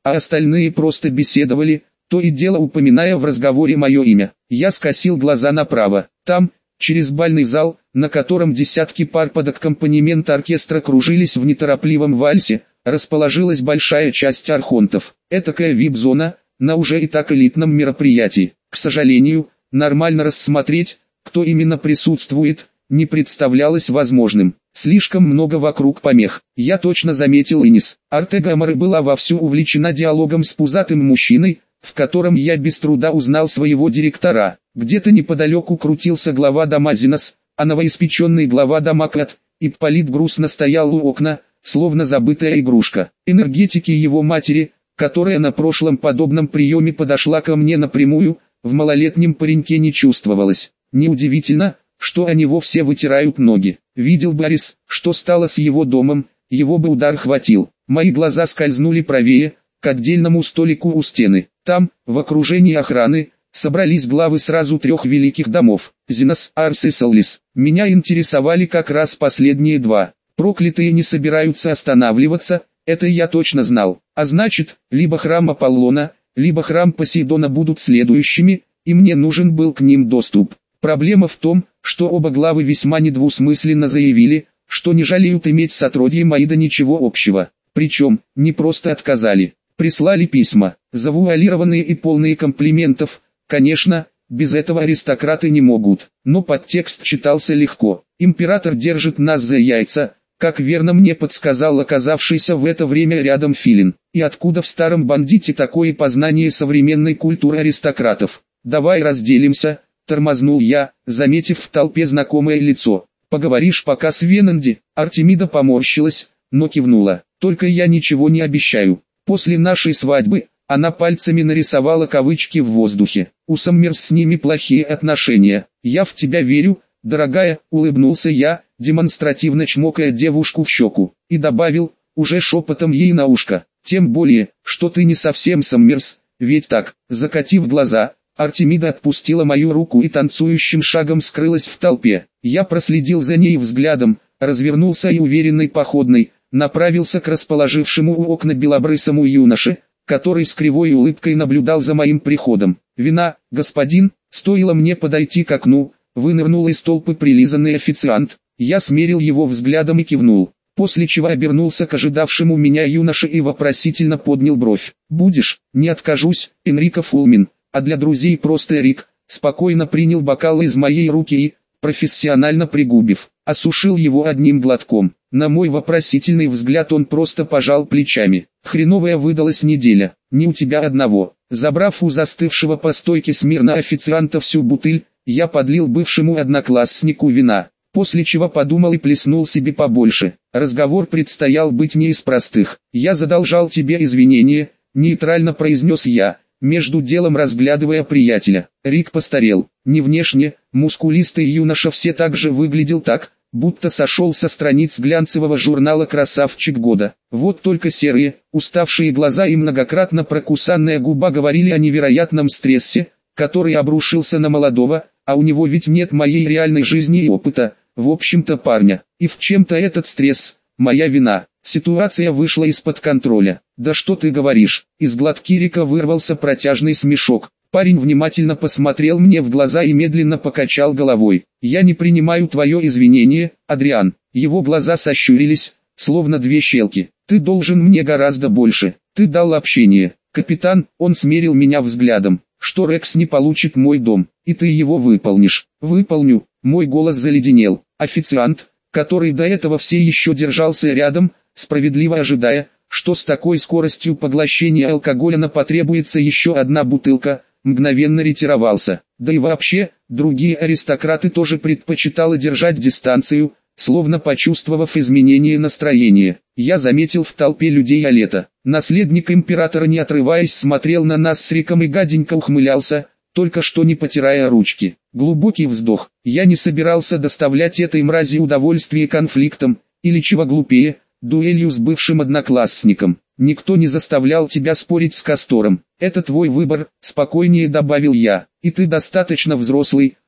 а остальные просто беседовали, то и дело упоминая в разговоре мое имя. Я скосил глаза направо. Там, через бальный зал, на котором десятки пар под аккомпанемент оркестра кружились в неторопливом вальсе, расположилась большая часть архонтов. Этакая вип-зона, на уже и так элитном мероприятии. К сожалению, нормально рассмотреть, кто именно присутствует, не представлялось возможным. Слишком много вокруг помех. Я точно заметил Инис. Артегамары была вовсю увлечена диалогом с пузатым мужчиной, в котором я без труда узнал своего директора. Где-то неподалеку крутился глава дома Зинос, а новоиспеченный глава дома Кэт, Ипполит грустно стоял у окна, словно забытая игрушка. Энергетики его матери, которая на прошлом подобном приеме подошла ко мне напрямую, в малолетнем пареньке не чувствовалось. Неудивительно, что они вовсе вытирают ноги. Видел Борис, что стало с его домом, его бы удар хватил. Мои глаза скользнули правее, к отдельному столику у стены. Там, в окружении охраны, собрались главы сразу трех великих домов, Зинос, Арс и Соллис. Меня интересовали как раз последние два. Проклятые не собираются останавливаться, это я точно знал. А значит, либо храм Аполлона, либо храм Посейдона будут следующими, и мне нужен был к ним доступ. Проблема в том, что оба главы весьма недвусмысленно заявили, что не жалеют иметь с отродьем Аида ничего общего. Причем, не просто отказали, прислали письма, завуалированные и полные комплиментов. Конечно, без этого аристократы не могут, но подтекст читался легко. Император держит нас за яйца, как верно мне подсказал оказавшийся в это время рядом Филин. И откуда в старом бандите такое познание современной культуры аристократов? Давай разделимся, тормознул я, заметив в толпе знакомое лицо. Поговоришь пока с Венанди? Артемида поморщилась, но кивнула. Только я ничего не обещаю. После нашей свадьбы, она пальцами нарисовала кавычки в воздухе. У Саммерс с ними плохие отношения. Я в тебя верю, дорогая, улыбнулся я, демонстративно чмокая девушку в щеку. И добавил, уже шепотом ей на ушко. Тем более, что ты не совсем Саммерс, ведь так, закатив глаза, Артемида отпустила мою руку и танцующим шагом скрылась в толпе. Я проследил за ней взглядом, развернулся и уверенной походной, направился к расположившему у окна белобрысому юноше, который с кривой улыбкой наблюдал за моим приходом. «Вина, господин!» Стоило мне подойти к окну, вынырнул из толпы прилизанный официант. Я смерил его взглядом и кивнул, после чего обернулся к ожидавшему меня юноше и вопросительно поднял бровь. «Будешь?» «Не откажусь, Энрико Фулмин, а для друзей просто Рик», спокойно принял бокал из моей руки и, профессионально пригубив, осушил его одним глотком. На мой вопросительный взгляд он просто пожал плечами. «Хреновая выдалась неделя, не у тебя одного». Забрав у застывшего по стойке смирно официанта всю бутыль, я подлил бывшему однокласснику вина, после чего подумал и плеснул себе побольше. Разговор предстоял быть не из простых. «Я задолжал тебе извинения», нейтрально произнес я, между делом разглядывая приятеля. Рик постарел, не внешне, мускулистый юноша все так же выглядел так, будто сошел со страниц глянцевого журнала «Красавчик года». Вот только серые, уставшие глаза и многократно прокусанная губа говорили о невероятном стрессе, который обрушился на молодого, а у него ведь нет моей реальной жизни и опыта, в общем-то парня. И в чем-то этот стресс – моя вина. Ситуация вышла из-под контроля. «Да что ты говоришь?» Из глотки Рика вырвался протяжный смешок. Парень внимательно посмотрел мне в глаза и медленно покачал головой. «Я не принимаю твое извинение, Адриан». Его глаза сощурились, словно две щелки. «Ты должен мне гораздо больше. Ты дал общение. Капитан», он смерил меня взглядом, «что Рекс не получит мой дом, и ты его выполнишь». «Выполню». Мой голос заледенел. Официант, который до этого все еще держался рядом, справедливо ожидая, что с такой скоростью поглощения алкоголя нам потребуется еще одна бутылка, мгновенно ретировался. Да и вообще, другие аристократы тоже предпочитали держать дистанцию, словно почувствовав изменение настроения. Я заметил в толпе людей Алета. Наследник императора, не отрываясь, смотрел на нас с Риком и гаденько ухмылялся, только что не потирая ручки. Глубокий вздох. Я не собирался доставлять этой мрази удовольствие конфликтом, или чего глупее, дуэлью с бывшим одноклассником. Никто не заставлял тебя спорить с Кастором. Это твой выбор, спокойнее добавил я. И ты достаточно взрослый,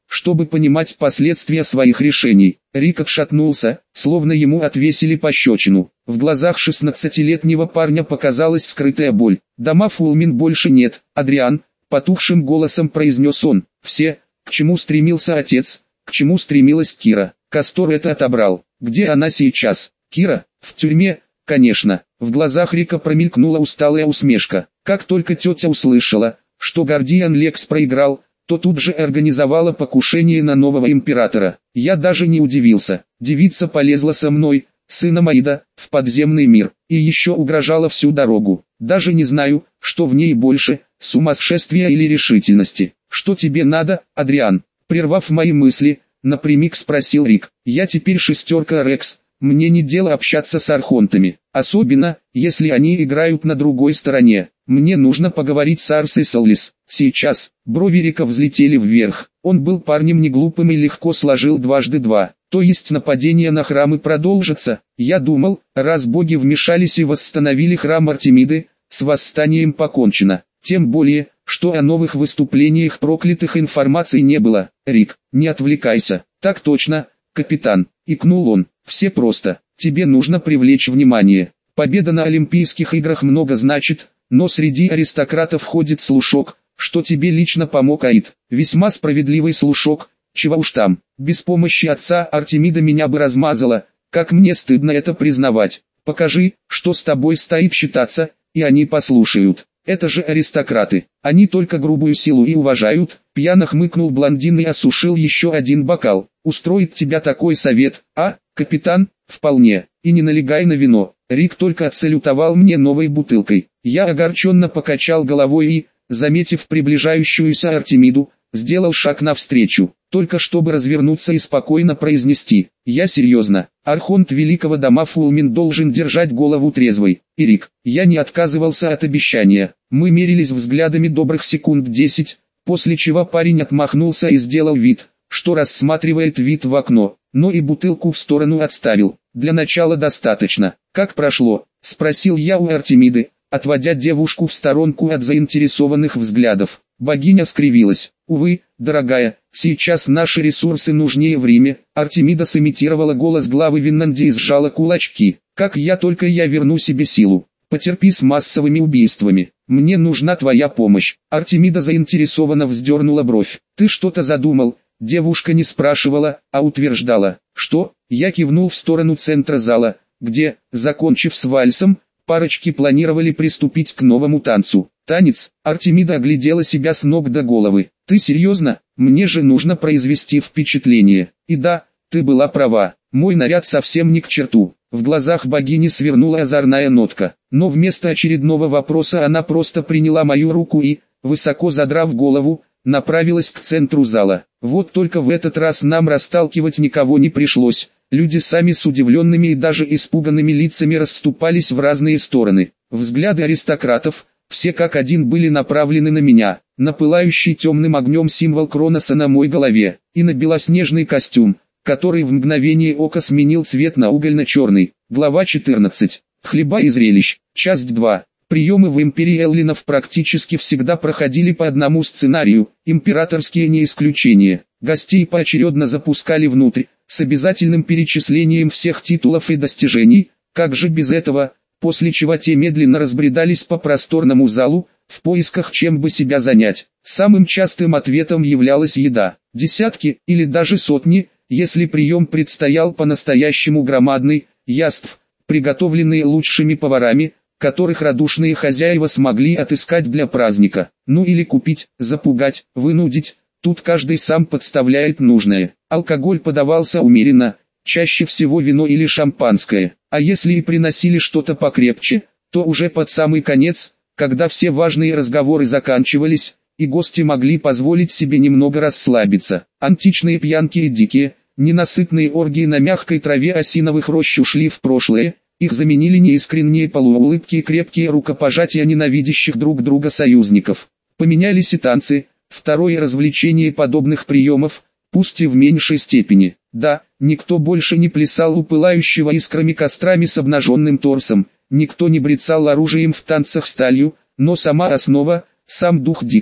чтобы понимать последствия своих решений. Рик отшатнулся, словно ему отвесили пощечину. В глазах шестнадцатилетнего парня показалась скрытая боль. «Дома Фулмин больше нет, Адриан», — потухшим голосом произнес он. «Все, к чему стремился отец, к чему стремилась Кира. Кастор это отобрал. Где она сейчас? Кира? В тюрьме, конечно». В глазах Рика промелькнула усталая усмешка. Как только тетя услышала, что Гордиан Лекс проиграл, то тут же организовала покушение на нового императора. Я даже не удивился. Девица полезла со мной, сыном Аида, в подземный мир, и еще угрожала всю дорогу. Даже не знаю, что в ней больше, сумасшествия или решительности. «Что тебе надо, Адриан?» Прервав мои мысли, напрямик спросил Рик. «Я теперь шестерка Рекс, мне не дело общаться с архонтами, особенно, если они играют на другой стороне. Мне нужно поговорить с Арсой Соллис. Сейчас». Брови Рика взлетели вверх. Он был парнем неглупым и легко сложил дважды два. То есть нападение на храмы продолжится. Я думал, раз боги вмешались и восстановили храм Артемиды, с восстанием покончено. Тем более, что о новых выступлениях проклятых информаций не было. «Рик, не отвлекайся». «Так точно, капитан», — икнул он. «Все просто. Тебе нужно привлечь внимание. Победа на Олимпийских играх много значит, но среди аристократов ходит слушок, что тебе лично помог Аид. Весьма справедливый слушок, чего уж там. Без помощи отца Артемида меня бы размазала, как мне стыдно это признавать. Покажи, что с тобой стоит считаться, и они послушают. Это же аристократы. Они только грубую силу и уважают». Пьяно хмыкнул блондин и осушил еще один бокал. «Устроит тебя такой совет, а, капитан?» «Вполне. И не налегай на вино». Рик только отсалютовал мне новой бутылкой. Я огорченно покачал головой и, заметив приближающуюся Артемиду, сделал шаг навстречу, только чтобы развернуться и спокойно произнести: «Я серьезно, архонт великого дома Фулмин должен держать голову трезвой». И Рик, я не отказывался от обещания. Мы мерились взглядами добрых секунд десять, после чего парень отмахнулся и сделал вид, что рассматривает вид в окно, но и бутылку в сторону отставил. «Для начала достаточно». «Как прошло?» — спросил я у Артемиды, отводя девушку в сторонку от заинтересованных взглядов. Богиня скривилась. «Увы, дорогая, сейчас наши ресурсы нужнее в Риме». Артемида сымитировала голос главы Винландии и сжала кулачки. «Как я только я верну себе силу. Потерпи с массовыми убийствами. Мне нужна твоя помощь». Артемида заинтересованно вздернула бровь. «Ты что-то задумал?» Девушка не спрашивала, а утверждала. «Что?» Я кивнул в сторону центра зала, где, закончив с вальсом, парочки планировали приступить к новому танцу. «Танец?» Артемида оглядела себя с ног до головы. «Ты серьезно? Мне же нужно произвести впечатление». И да, ты была права, мой наряд совсем не к черту. В глазах богини свернула озорная нотка. Но вместо очередного вопроса она просто приняла мою руку и, высоко задрав голову, направилась к центру зала. Вот только в этот раз нам расталкивать никого не пришлось. Люди сами с удивленными и даже испуганными лицами расступались в разные стороны. Взгляды аристократов, все как один, были направлены на меня, на пылающий темным огнем символ Кроноса на моей голове, и на белоснежный костюм, который в мгновение ока сменил цвет на угольно-черный. Глава четырнадцать. Хлеба и зрелищ. Часть два. Приемы в империи Эллинов практически всегда проходили по одному сценарию, императорские не исключение. Гостей поочередно запускали внутрь, с обязательным перечислением всех титулов и достижений, как же без этого, после чего те медленно разбредались по просторному залу, в поисках чем бы себя занять. Самым частым ответом являлась еда. Десятки, или даже сотни, если прием предстоял по-настоящему громадный, яств, приготовленные лучшими поварами, которых радушные хозяева смогли отыскать для праздника. Ну или купить, запугать, вынудить. Тут каждый сам подставляет нужное. Алкоголь подавался умеренно, чаще всего вино или шампанское. А если и приносили что-то покрепче, то уже под самый конец, когда все важные разговоры заканчивались, и гости могли позволить себе немного расслабиться. Античные пьянки и дикие, ненасытные оргии на мягкой траве осиновых рощ ушли в прошлое, их заменили неискренние полуулыбки и крепкие рукопожатия ненавидящих друг друга союзников. Поменялись и танцы, второе развлечение подобных приемов, пусть и в меньшей степени. Да, никто больше не плясал у пылающего искрами кострами с обнаженным торсом, никто не брецал оружием в танцах сталью, но сама основа, сам дух дикого,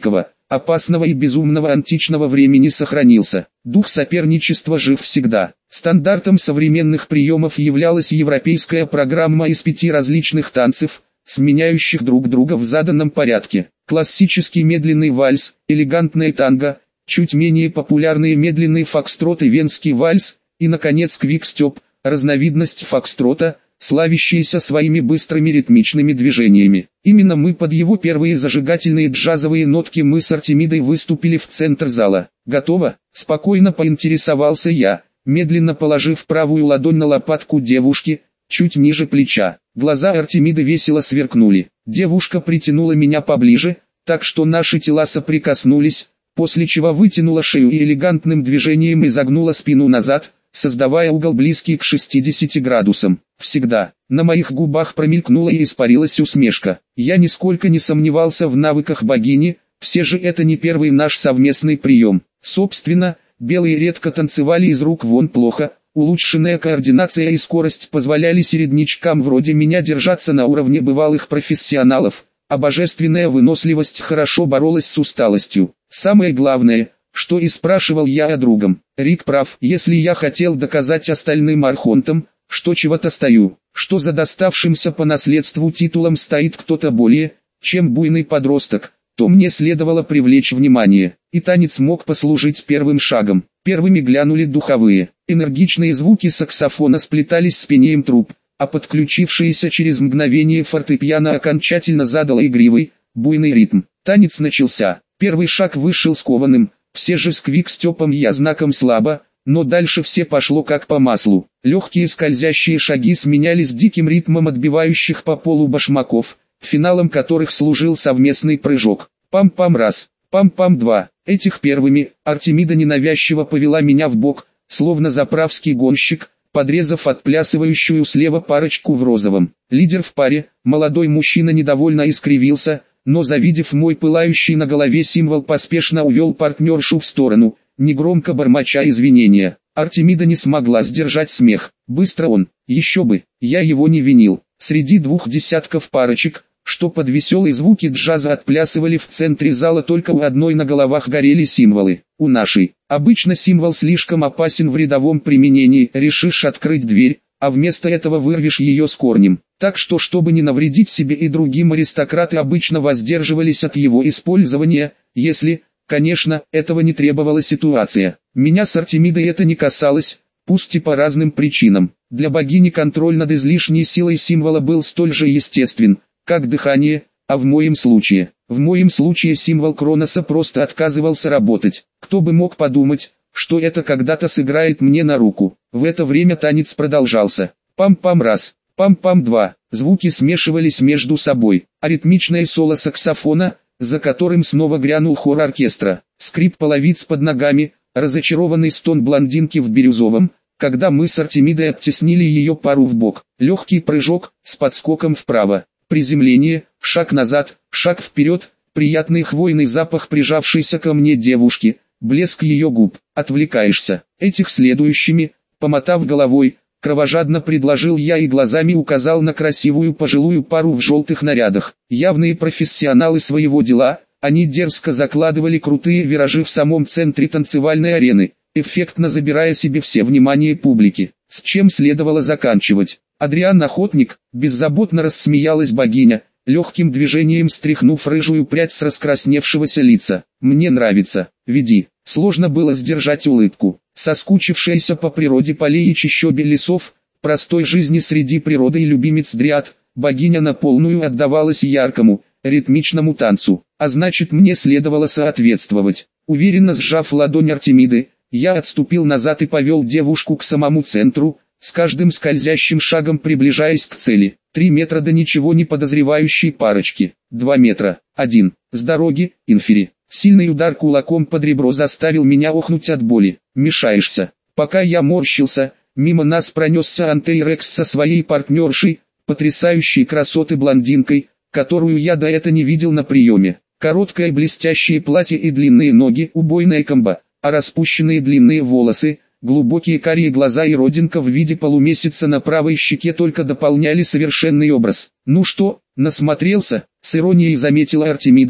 опасного и безумного античного времени сохранился. Дух соперничества жив всегда. Стандартом современных приемов являлась европейская программа из пяти различных танцев, сменяющих друг друга в заданном порядке. Классический медленный вальс, элегантное танго, чуть менее популярные медленные фокстрот и венский вальс, и, наконец, квикстеп, разновидность фокстрота, славящаяся своими быстрыми ритмичными движениями. Именно мы под его первые зажигательные джазовые нотки мы с Артемидой выступили в центр зала. «Готово?» – спокойно поинтересовался я, медленно положив правую ладонь на лопатку девушки, чуть ниже плеча. Глаза Артемиды весело сверкнули. Девушка притянула меня поближе, так что наши тела соприкоснулись, после чего вытянула шею и элегантным движением изогнула спину назад, создавая угол близкий к шестидесяти градусам. Всегда. На моих губах промелькнула и испарилась усмешка. Я нисколько не сомневался в навыках богини, все же это не первый наш совместный прием. Собственно, белые редко танцевали из рук вон плохо, улучшенная координация и скорость позволяли середнячкам вроде меня держаться на уровне бывалых профессионалов, а божественная выносливость хорошо боролась с усталостью. Самое главное, что и спрашивал я о другом. Рик прав, если я хотел доказать остальным архонтам, что чего-то стою, что за доставшимся по наследству титулом стоит кто-то более, чем буйный подросток, то мне следовало привлечь внимание, и танец мог послужить первым шагом. Первыми глянули духовые, энергичные звуки саксофона сплетались с пением труб, а подключившееся через мгновение фортепиано окончательно задало игривый, буйный ритм. Танец начался, первый шаг вышел скованным, все же с квикстепом я знаком слабо, но дальше все пошло как по маслу. Легкие скользящие шаги сменялись диким ритмом отбивающих по полу башмаков, финалом которых служил совместный прыжок. Пам-пам раз, пам-пам два. Этих первыми Артемида ненавязчиво повела меня в бок, словно заправский гонщик, подрезав отплясывающую слева парочку в розовом. Лидер в паре, молодой мужчина недовольно искривился, но завидев мой пылающий на голове символ поспешно увел партнершу в сторону, негромко бормоча извинения. Артемида не смогла сдержать смех. Быстро он, еще бы, я его не винил. Среди двух десятков парочек, что под веселые звуки джаза отплясывали в центре зала, только у одной на головах горели символы. У нашей. Обычно символ слишком опасен в рядовом применении, решишь открыть дверь, а вместо этого вырвешь ее с корнем. Так что, чтобы не навредить себе и другим, аристократы обычно воздерживались от его использования, если, конечно, этого не требовала ситуация. Меня с Артемидой это не касалось, пусть и по разным причинам. Для богини контроль над излишней силой символа был столь же естествен, как дыхание, а в моем случае, в моем случае символ Кроноса просто отказывался работать. Кто бы мог подумать, что это когда-то сыграет мне на руку. В это время танец продолжался. Пам-пам раз, пам-пам два. Звуки смешивались между собой, а ритмичное соло саксофона, за которым снова грянул хор оркестра, скрип половиц под ногами, разочарованный стон блондинки в бирюзовом, когда мы с Артемидой оттеснили ее пару в бок. Легкий прыжок, с подскоком вправо, приземление, шаг назад, шаг вперед, приятный хвойный запах прижавшейся ко мне девушки, блеск ее губ. Отвлекаешься. Этих следующими, помотав головой, кровожадно предложил я и глазами указал на красивую пожилую пару в желтых нарядах. Явные профессионалы своего дела, они дерзко закладывали крутые виражи в самом центре танцевальной арены, эффектно забирая себе все внимание публики, с чем следовало заканчивать. Адриан Охотник, беззаботно рассмеялась богиня, легким движением стряхнув рыжую прядь с раскрасневшегося лица. «Мне нравится, веди». Сложно было сдержать улыбку. Соскучившаяся по природе полей и чащобе лесов, простой жизни среди природы и любимец дриад, богиня на полную отдавалась яркому, ритмичному танцу, а значит, мне следовало соответствовать. Уверенно сжав ладонь Артемиды, я отступил назад и повел девушку к самому центру, с каждым скользящим шагом приближаясь к цели. Три метра до ничего не подозревающей парочки. Два метра. Один. С дороги, инфери. Сильный удар кулаком под ребро заставил меня охнуть от боли. Мешаешься. Пока я морщился, мимо нас пронесся Антейрекс со своей партнершей, потрясающей красоты блондинкой, которую я до этого не видел на приеме. Короткое блестящее платье и длинные ноги, убойная комбо, а распущенные длинные волосы, глубокие карие глаза и родинка в виде полумесяца на правой щеке только дополняли совершенный образ. «Ну что, насмотрелся?» — с иронией заметила Артемида,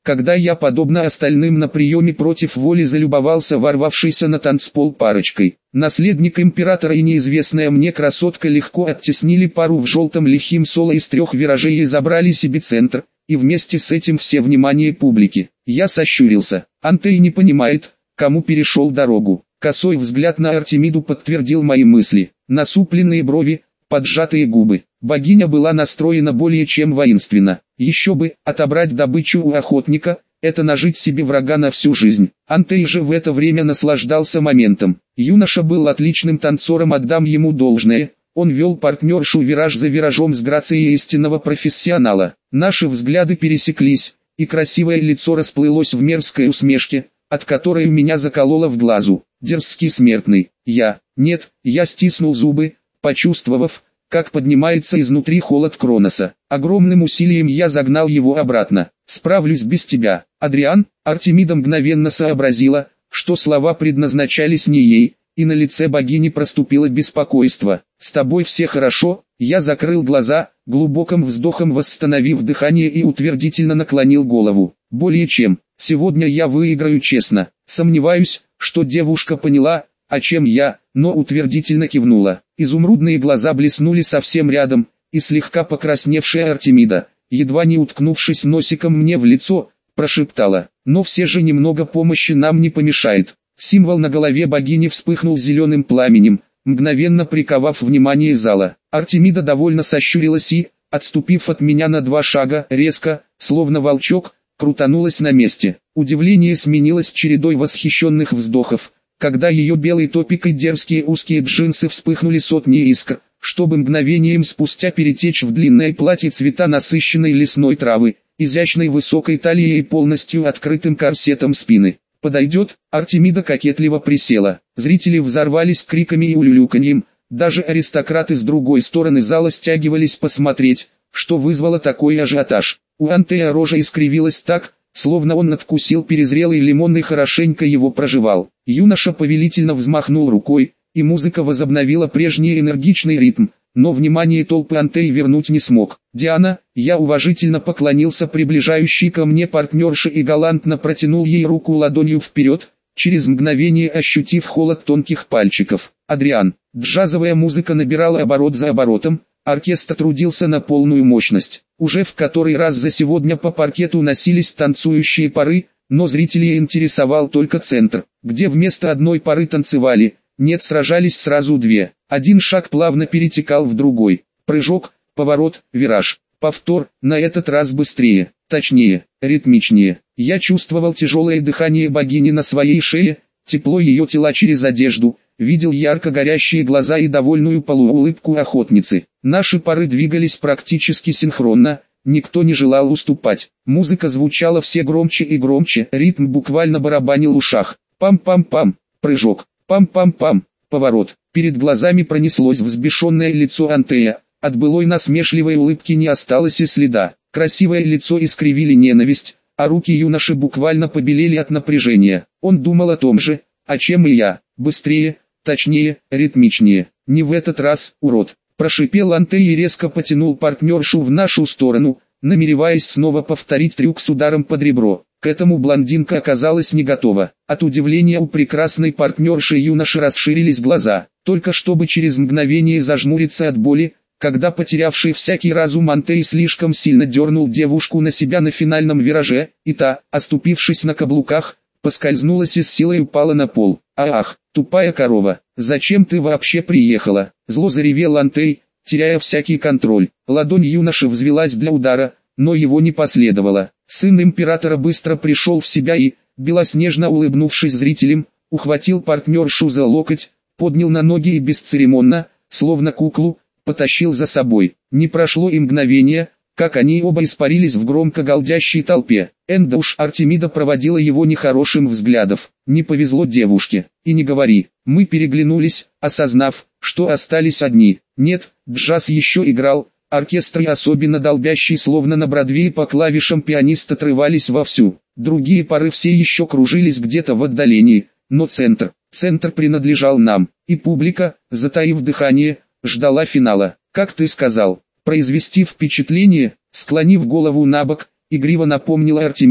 когда я, подобно остальным на приеме против воли, залюбовался ворвавшейся на танцпол парочкой. Наследник императора и неизвестная мне красотка легко оттеснили пару в желтом лихим соло из трех виражей и забрали себе центр, и вместе с этим все внимание публики. Я сощурился. Антей не понимает, кому перешел дорогу. Косой взгляд на Артемиду подтвердил мои мысли. Насупленные брови, поджатые губы. Богиня была настроена более чем воинственно. Еще бы, отобрать добычу у охотника – это нажить себе врага на всю жизнь. Антей же в это время наслаждался моментом. Юноша был отличным танцором, отдам ему должное. Он вел партнершу вираж за виражом с грацией истинного профессионала. Наши взгляды пересеклись, и красивое лицо расплылось в мерзкой усмешке, от которой у меня закололо в глазу. Дерзкий смертный. Я. Нет, я стиснул зубы, почувствовав, как поднимается изнутри холод Кроноса. Огромным усилием я загнал его обратно. «Справлюсь без тебя, Адриан». Артемида мгновенно сообразила, что слова предназначались не ей, и на лице богини проступило беспокойство. «С тобой все хорошо?» Я закрыл глаза, глубоким вздохом восстановив дыхание, и утвердительно наклонил голову. «Более чем. Сегодня я выиграю честно». Сомневаюсь, что девушка поняла, о чем я, но утвердительно кивнула. Изумрудные глаза блеснули совсем рядом, и слегка покрасневшая Артемида, едва не уткнувшись носиком мне в лицо, прошептала: «Но все же немного помощи нам не помешает». Символ на голове богини вспыхнул зеленым пламенем, мгновенно приковав внимание зала. Артемида довольно сощурилась и, отступив от меня на два шага, резко, словно волчок, крутанулась на месте. Удивление сменилось чередой восхищенных вздохов, когда ее белый топик и дерзкие узкие джинсы вспыхнули сотни искр, чтобы мгновением спустя перетечь в длинное платье цвета насыщенной лесной травы, изящной высокой талией и полностью открытым корсетом спины. «Подойдет?» Артемида кокетливо присела. Зрители взорвались криками и улюлюканьем, даже аристократы с другой стороны зала стягивались посмотреть, что вызвало такой ажиотаж. У Антея рожа искривилась так, словно он надкусил перезрелый лимон и хорошенько его прожевал. Юноша повелительно взмахнул рукой, и музыка возобновила прежний энергичный ритм, но внимание толпы Антей вернуть не смог. «Диана», я уважительно поклонился приближающей ко мне партнерше и галантно протянул ей руку ладонью вперед, через мгновение ощутив холод тонких пальчиков. «Адриан». Джазовая музыка набирала оборот за оборотом, оркестр трудился на полную мощность. Уже в который раз за сегодня по паркету носились танцующие пары, но зрителей интересовал только центр, где вместо одной пары танцевали, нет, сражались сразу две. Один шаг плавно перетекал в другой. Прыжок, поворот, вираж. Повтор, на этот раз быстрее, точнее, ритмичнее. Я чувствовал тяжелое дыхание богини на своей шее, тепло ее тела через одежду, видел ярко горящие глаза и довольную полуулыбку охотницы. Наши пары двигались практически синхронно, никто не желал уступать. Музыка звучала все громче и громче, ритм буквально барабанил в ушах. Пам-пам-пам, прыжок, пам-пам-пам, поворот. Перед глазами пронеслось взбешенное лицо Антея, от былой насмешливой улыбки не осталось и следа. Красивое лицо искривили ненависть, а руки юноши буквально побелели от напряжения. Он думал о том же, о чем и я: быстрее, точнее, ритмичнее. «Не в этот раз, урод!» Прошипел Антей и резко потянул партнершу в нашу сторону, намереваясь снова повторить трюк с ударом под ребро. К этому блондинка оказалась не готова. От удивления у прекрасной партнерши юноши расширились глаза, только чтобы через мгновение зажмуриться от боли, когда потерявший всякий разум Антей слишком сильно дернул девушку на себя на финальном вираже, и та, оступившись на каблуках, поскользнулась и с силой упала на пол. «Ах, тупая корова, зачем ты вообще приехала?» Зло заревел Антей, теряя всякий контроль. Ладонь юноши взвилась для удара, но его не последовало. Сын императора быстро пришел в себя и, белоснежно улыбнувшись зрителям, ухватил партнершу за локоть, поднял на ноги и бесцеремонно, словно куклу, потащил за собой. Не прошло и мгновения, как они оба испарились в громко галдящей толпе. Энда уж Артемида проводила его нехорошим взглядом. Не повезло девушке. И не говори. Мы переглянулись, осознав, что остались одни. Нет, джаз еще играл, оркестры, особенно долбящий словно на Бродвее по клавишам пианист, отрывались вовсю. Другие пары все еще кружились где-то в отдалении, но центр, центр принадлежал нам, и публика, затаив дыхание, ждала финала. «Как ты сказал, произвести впечатление?» Склонив голову набок, игриво напомнила Артемида,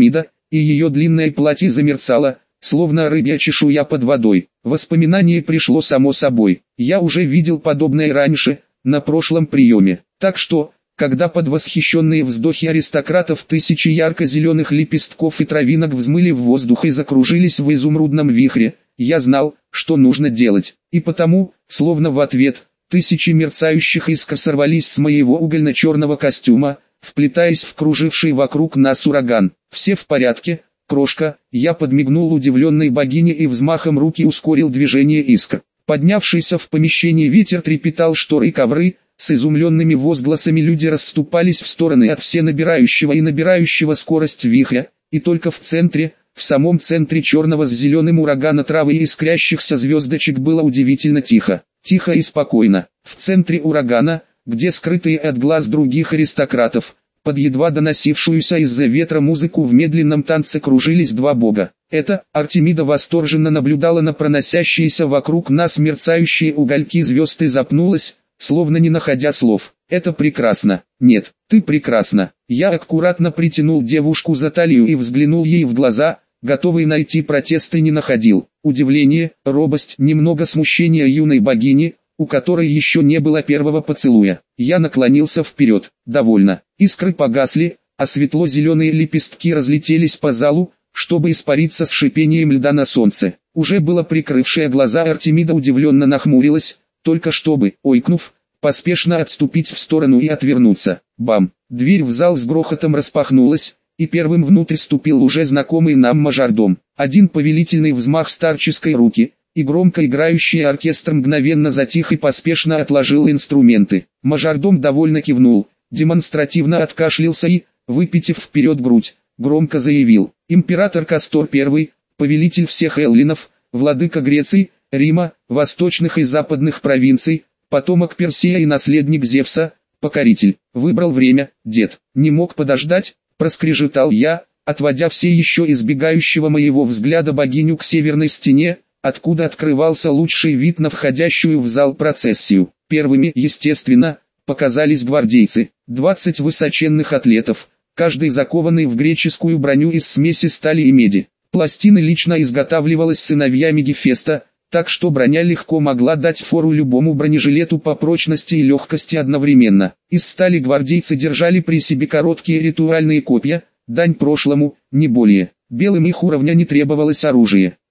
и ее длинное платье замерцало, словно рыбья чешуя под водой. Воспоминание пришло само собой. Я уже видел подобное раньше, на прошлом приеме. Так что, когда под восхищенные вздохи аристократов тысячи ярко-зеленых лепестков и травинок взмыли в воздух и закружились в изумрудном вихре, я знал, что нужно делать. И потому, словно в ответ, тысячи мерцающих искр сорвались с моего угольно-черного костюма, вплетаясь в круживший вокруг нас ураган. «Все в порядке, крошка?» Я подмигнул удивленной богине и взмахом руки ускорил движение искр. Поднявшийся в помещении ветер трепетал шторы и ковры, с изумленными возгласами люди расступались в стороны от все набирающего и набирающего скорость вихря, и только в центре, в самом центре черного с зеленым урагана травы и искрящихся звездочек было удивительно тихо. Тихо и спокойно. В центре урагана, где скрытые от глаз других аристократов, под едва доносившуюся из-за ветра музыку в медленном танце кружились два бога. Это, Артемида восторженно наблюдала на проносящиеся вокруг нас мерцающие угольки звезд и запнулась, словно не находя слов. «Это прекрасно». «Нет, ты прекрасна». Я аккуратно притянул девушку за талию и взглянул ей в глаза, готовый найти протест и не находил. Удивление, робость, немного смущения юной богини, у которой еще не было первого поцелуя. Я наклонился вперед. Довольно. Искры погасли, а светло-зеленые лепестки разлетелись по залу, чтобы испариться с шипением льда на солнце. Уже было прикрывшая глаза Артемида удивленно нахмурилась, только чтобы, ойкнув, поспешно отступить в сторону и отвернуться. Бам! Дверь в зал с грохотом распахнулась, и первым внутрь ступил уже знакомый нам мажордом. Один повелительный взмах старческой руки, и громко играющий оркестр мгновенно затих и поспешно отложил инструменты. Мажордом довольно кивнул, демонстративно откашлялся и, выпитив вперед грудь, громко заявил: «Император Кастор Первый, повелитель всех эллинов, владыка Греции, Рима, восточных и западных провинций, потомок Персея и наследник Зевса, покоритель, выбрал время, дед, не мог подождать», проскрежетал я, отводя все еще избегающего моего взгляда богиню к северной стене, откуда открывался лучший вид на входящую в зал процессию. Первыми, естественно, показались гвардейцы, двадцать высоченных атлетов, каждый закованный в греческую броню из смеси стали и меди. Пластина лично изготавливалась сыновьями Гефеста, так что броня легко могла дать фору любому бронежилету по прочности и легкости одновременно. Из стали гвардейцы держали при себе короткие ритуальные копья, дань прошлому, не более. Белым их уровня не требовалось оружие.